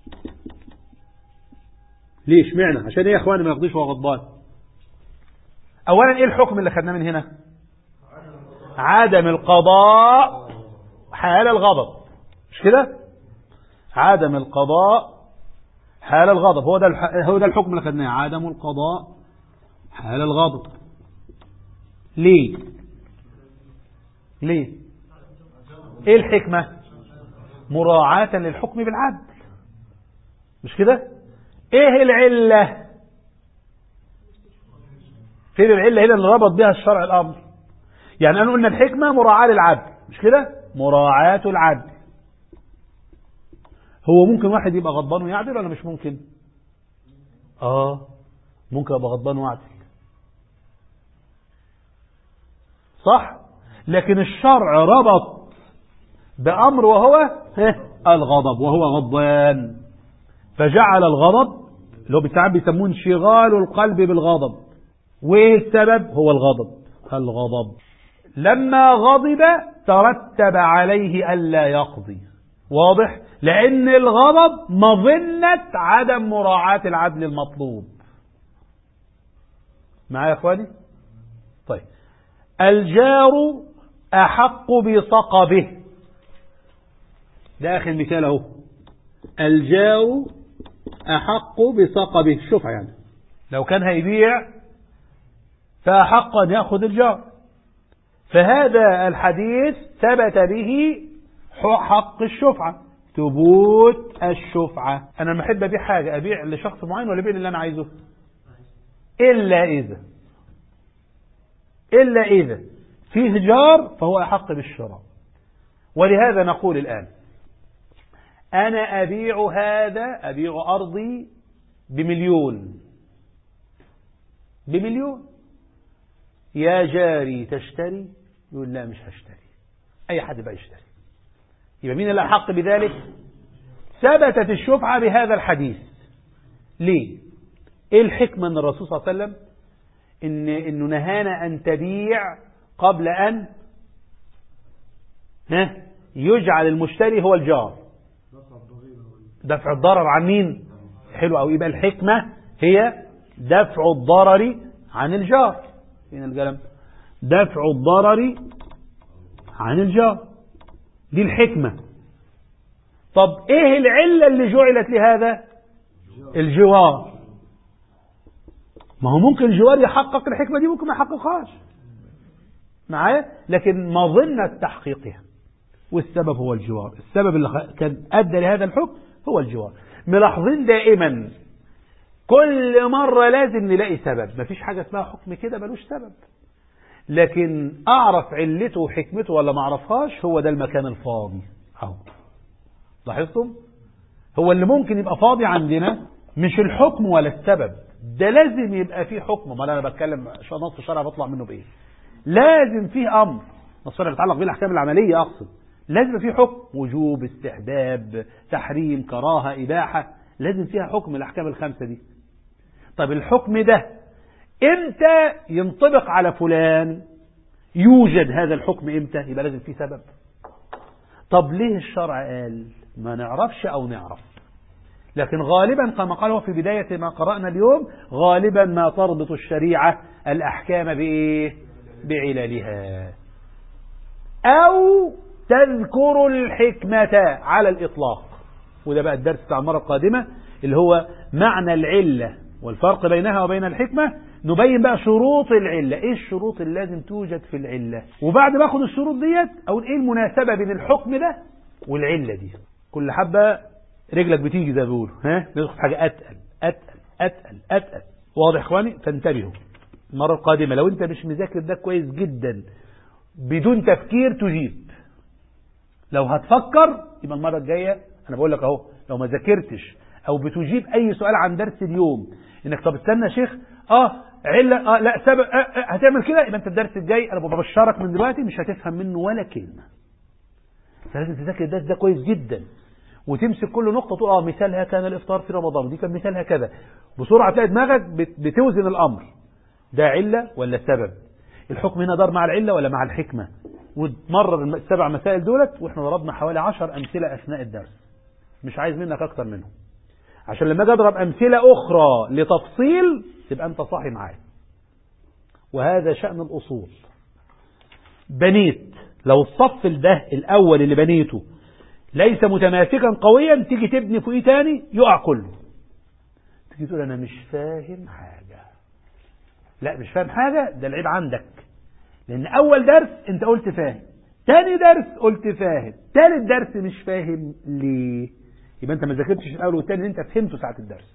[SPEAKER 1] ليش معنى؟ عشان ايه يا اخواني ما يقضيش وهو غضبان؟ اولا ايه الحكم اللي خدناه من هنا؟ عدم القضاء حال الغضب، مش كده؟ عدم القضاء حال الغضب، هو ده الحكم اللي خدناه، عدم القضاء حال الغضب. ليه ايه الحكمة؟ مراعاة للحكم بالعدل، مش كده؟ ايه العلة؟ فين العلة هنا اللي ربط بها الشرع الامر؟ يعني انا قلنا الحكمة مراعاة للعدل، مش كده؟ مراعاة العدل. هو ممكن واحد يبقى غضبان ويعدل ولا مش ممكن؟ ممكن يبقى غضبان ويعدل، صح؟ لكن الشرع ربط بأمر وهو الغضب، وهو غضبان، فجعل الغضب اللي هو بالتعب بيسموه انشغال القلب بالغضب. وايه السبب؟ هو الغضب. لما غضب ترتب عليه ألا يقضي. واضح؟ لأن الغضب مظنة عدم مراعاة العدل المطلوب. معايا يا اخواني؟ طيب الجار أحق بصقبه. ده آخر مثال اهو. الجار أحق بصقبه الشفعة، يعني لو كان هيبيع فأحق أن يأخذ الجار. فهذا الحديث ثبت به حق الشفعة، ثبوت الشفعة. أنا لما أحب أبيع حاجة أبيع لشخص معين ولا أبيع اللي أنا عايزه؟ إلا إذا فيه جار فهو أحق بالشراء. ولهذا نقول الآن أنا أبيع أرضي ب1,000,000، يا جاري تشتري؟ يقول لا مش هشتري. أي حد بقى يشتري. يبقى مين اللي أحق بذلك؟ ثبتت الشفعة بهذا الحديث. ليه؟ إيه الحكمة أن الرسول صلى الله عليه وسلم إنه نهانا أن تبيع قبل أن يجعل المشتري هو الجار؟ دفع الضرر عن مين؟ حلو أو يبقى الحكمة هي دفع الضرر عن الجار. فين القلم؟ دفع الضرر عن الجار، دي الحكمة. طب ايه العلة اللي جعلت لهذا؟ الجوار. ما هو ممكن الجوار يحقق الحكمة دي، ممكن ما يحققهاش معايا، لكن مظنة تحقيقها، والسبب هو الجوار. السبب اللي كان أدى لهذا الحكم هو الجوار. ملاحظين دائما كل مرة لازم نلاقي سبب. مفيش حاجة اسمها حكم كده ملوش سبب، لكن أعرف علته وحكمته ولا ما أعرفهاش، هو ده المكان الفاضي. أهو لاحظتم؟ هو اللي ممكن يبقى فاضي عندنا مش الحكم ولا السبب، ده لازم يبقى فيه حكم. ما أنا بتكلم نص الشرع بطلع منه بإيه؟ لازم فيه أمر، نص الشرع بيتعلق بالأحكام العملية أقصد. لازم فيه حكم، وجوب، استحباب، تحريم، كراهة، إباحة، لازم فيها حكم الأحكام الخمسة دي. طب الحكم ده امتى ينطبق على فلان؟ يوجد هذا الحكم امتى؟ يبقى لازم فيه سبب. طب ليه الشرع قال؟ ما نعرفش او نعرف، لكن غالبا كما قال هو في بداية ما قرأنا اليوم، غالبا ما تربط الشريعة الأحكام بإيه؟ بعللها، أو تذكر الحكمة على الإطلاق. وده بقى الدرس بتاع المرة القادمة اللي هو معنى العلة والفرق بينها وبين الحكمة. نبين بقى شروط العلة، ايه الشروط اللي لازم توجد في العلة، وبعد ما اخد الشروط ديت اقول ايه المناسبة بين الحكم ده والعلة دي. كل حبة رجلك بتيجي زي ما بيقولوا، ندخل حاجة اتقل اتقل اتقل اتقل. واضح اخواني؟ فانتبهوا المرة القادمة لو انت مش مذاكر ده كويس جدا بدون تفكير تجيب. لو هتفكر يبقى المرة الجاية انا بقول لك اهو، لو ما ذاكرتش او بتجيب اي سؤال عن درس اليوم انك طب استنى يا شيخ علة لا سبب هتعمل كده، يبقى انت الدرس الجاي انا ببشرك من دلوقتي مش هتفهم منه ولا كلمة. فلازم تذاكر الدرس ده كويس جدا، وتمسك كل نقطة تقول مثالها كان الافطار في رمضان، دي كان مثالها كذا، بسرعة تلاقي دماغك بتوزن الامر، ده علة ولا سبب، الحكم هنا دار مع العلة ولا مع الحكمة. وتمرر السبع مسائل دولت، واحنا ضربنا حوالي 10 امثلة اثناء الدرس، مش عايز منك اكتر منهم، عشان لما اجي اضرب امثلة اخرى لتفصيل تبقى انت صاحي معايا. وهذا شأن الاصول. بنيت لو الصف ده الاول اللي بنيته ليس متماسكا قويا، تيجي تبني فوقيه تاني يقع كله، تيجي تقول انا مش فاهم حاجة. لا مش فاهم حاجة، ده العيب عندك، لان اول درس انت قلت فاهم، تاني درس قلت فاهم، تالت درس مش فاهم. ليه؟ يبقى انت ما ذاكرتش الاول والتاني انت فهمته ساعة الدرس.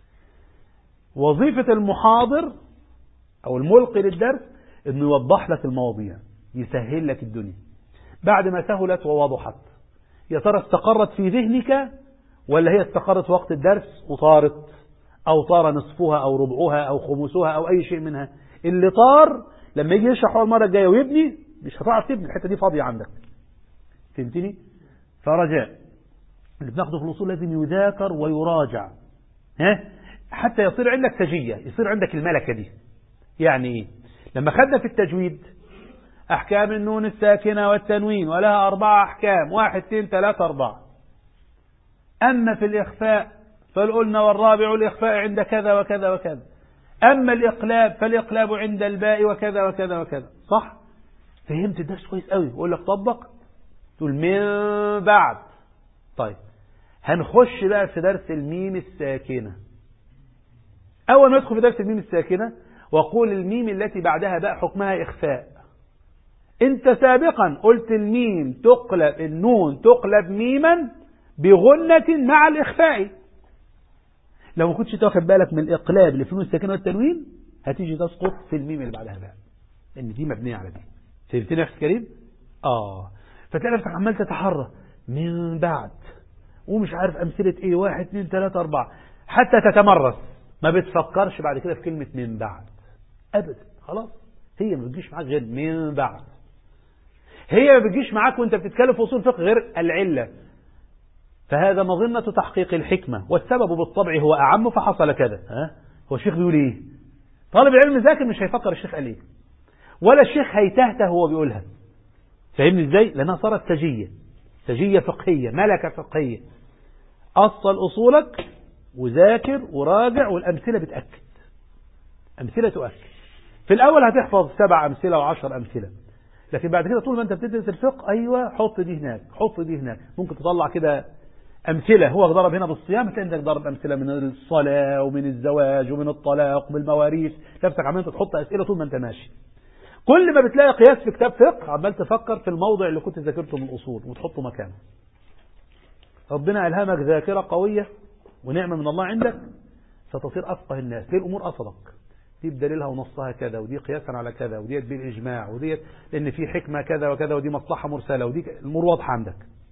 [SPEAKER 1] وظيفة المحاضر او الملقي للدرس انه يوضح لك المواضيع، يسهل لك الدنيا. بعد ما سهلت ووضحت، يا ترى استقرت في ذهنك ولا هي استقرت وقت الدرس وطارت، او طار نصفها او ربعها او خمسها او اي شيء منها؟ اللي طار لما يجي يشرح المرة الجاية ويبني مش هتعرف تبني، الحتة دي فاضية عندك. فهمتني؟ فرجاء اللي بناخده في الأصول لازم يذاكر ويراجع، حتى يصير عندك سجية، يصير عندك الملكة دي. يعني ايه؟ لما خدنا في التجويد أحكام النون الساكنة والتنوين ولها 4 أحكام، 1 2 3 4. أما في الإخفاء فقلنا والرابع الإخفاء عند كذا وكذا وكذا. أما الإقلاب فالإقلاب عند الباء وكذا وكذا وكذا. صح؟ فهمت الدرس كويس قوي، وأقول لك طبق، تقول من بعد طيب هنخش بقى في درس الميم الساكنة. أول ما ندخل في درس الميم الساكنة وقول الميم التي بعدها بقى حكمها إخفاء. أنت سابقا قلت الميم تقلب، النون تقلب ميما بغنة مع الإخفاء. لو ما كنتش تاخد بالك من الإقلاب اللي في النون الساكنة والتنوين هتيجي تسقط في الميم اللي بعدها بقى، لأن دي مبنية على دي. فهمتني يا أخي كريم؟ فتلاقي نفسك عمال تتحرى من بعد ومش عارف أمثلة إيه، 1 2 3 4 حتى تتمرس، ما بتفكرش بعد كده في كلمة من بعد أبدا. خلاص هي ما بتجيش معاك غير من بعد، هي ما بتجيش معاك وانت بتتكلم في أصول فقه غير العلة. فهذا مظنة تحقيق الحكمة، والسبب بالطبع هو أعم فحصل كذا. هو الشيخ بيقول إيه؟ طالب العلم ذاكر مش هيفكر الشيخ قال إيه، ولا الشيخ هيتهته هو بيقولها. فاهمني إزاي؟ لأنها صارت سجية فقهية، ملكة فقهية. أصل أصولك وذاكر وراجع، والأمثلة بتأكد، أمثلة تؤكد. في الأول هتحفظ 7 أمثلة و10 أمثلة، لكن بعد كده طول ما أنت بتدرس الفقه أيوة حط دي هناك، حط دي هناك. ممكن تطلع كده أمثلة، هو ضرب هنا بالصيام تلاقي عندك ضرب أمثلة من الصلاة ومن الزواج ومن الطلاق ومن المواريث. نفسك عمال تحط أسئلة طول ما أنت ماشي. كل ما بتلاقي قياس في كتاب فقه عمال تفكر في الموضع اللي كنت ذاكرته من الأصول وتحطه مكانه. ربنا ألهمك ذاكرة قوية ونعمة من الله عندك، ستصير أفقه الناس. ليه الأمور أصلك؟ دي بدليلها ونصها كذا، ودي قياسا على كذا، ودي بالإجماع، ودي لأن في حكمة كذا وكذا، ودي مصلحة مرسلة، ودي الأمور واضحة عندك.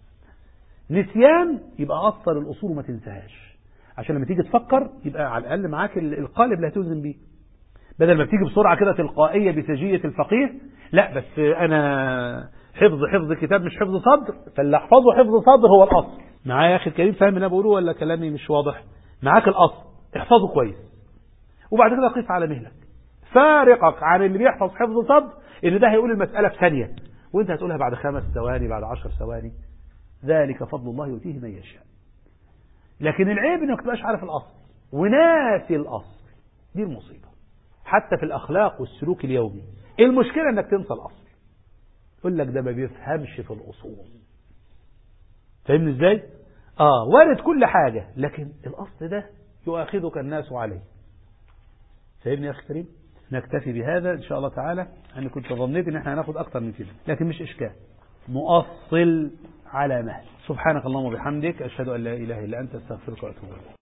[SPEAKER 1] نسيان يبقى أصل الأصول وما تنساهاش، عشان لما تيجي تفكر يبقى على الأقل معاك القالب اللي هتوزن بيه، بدل ما بتيجي بسرعة كده تلقائية بسجية الفقيه. لا بس أنا حفظ كتاب مش حفظ صدر، فاللي أحفظه حفظ صدر هو الأصل. معايا يا أخي الكريم؟ فاهم أنا بقوله ولا كلامي مش واضح؟ معاك الأصل احفظه كويس، وبعد كده قيس على مهلك. فارقك عن اللي بيحفظ حفظ صدر إن ده هيقول المسألة في ثانية وانت هتقولها بعد 5 ثواني، بعد 10 ثواني. ذلك فضل الله يؤتيه من يشاء. لكن العيب انك تبقاش عارف الأصل وناسي الأصل، دي المصيبة. حتى في الأخلاق والسلوك اليومي المشكلة انك تنسى الأصل. يقول لك ده ما بيفهمش في الأصول. فاهمني ازاي؟ وارد كل حاجة، لكن الأصل ده يؤاخذك الناس عليه. فاهمني يا أخي كريم؟ نكتفي بهذا إن شاء الله تعالى. أنا كنت ظنيت إن احنا هناخد أكتر من كده، لكن مش إشكال. مؤصل على مهل. سبحانك اللهم وبحمدك، أشهد أن لا إله إلا أنت، أستغفرك وأتوب إليك.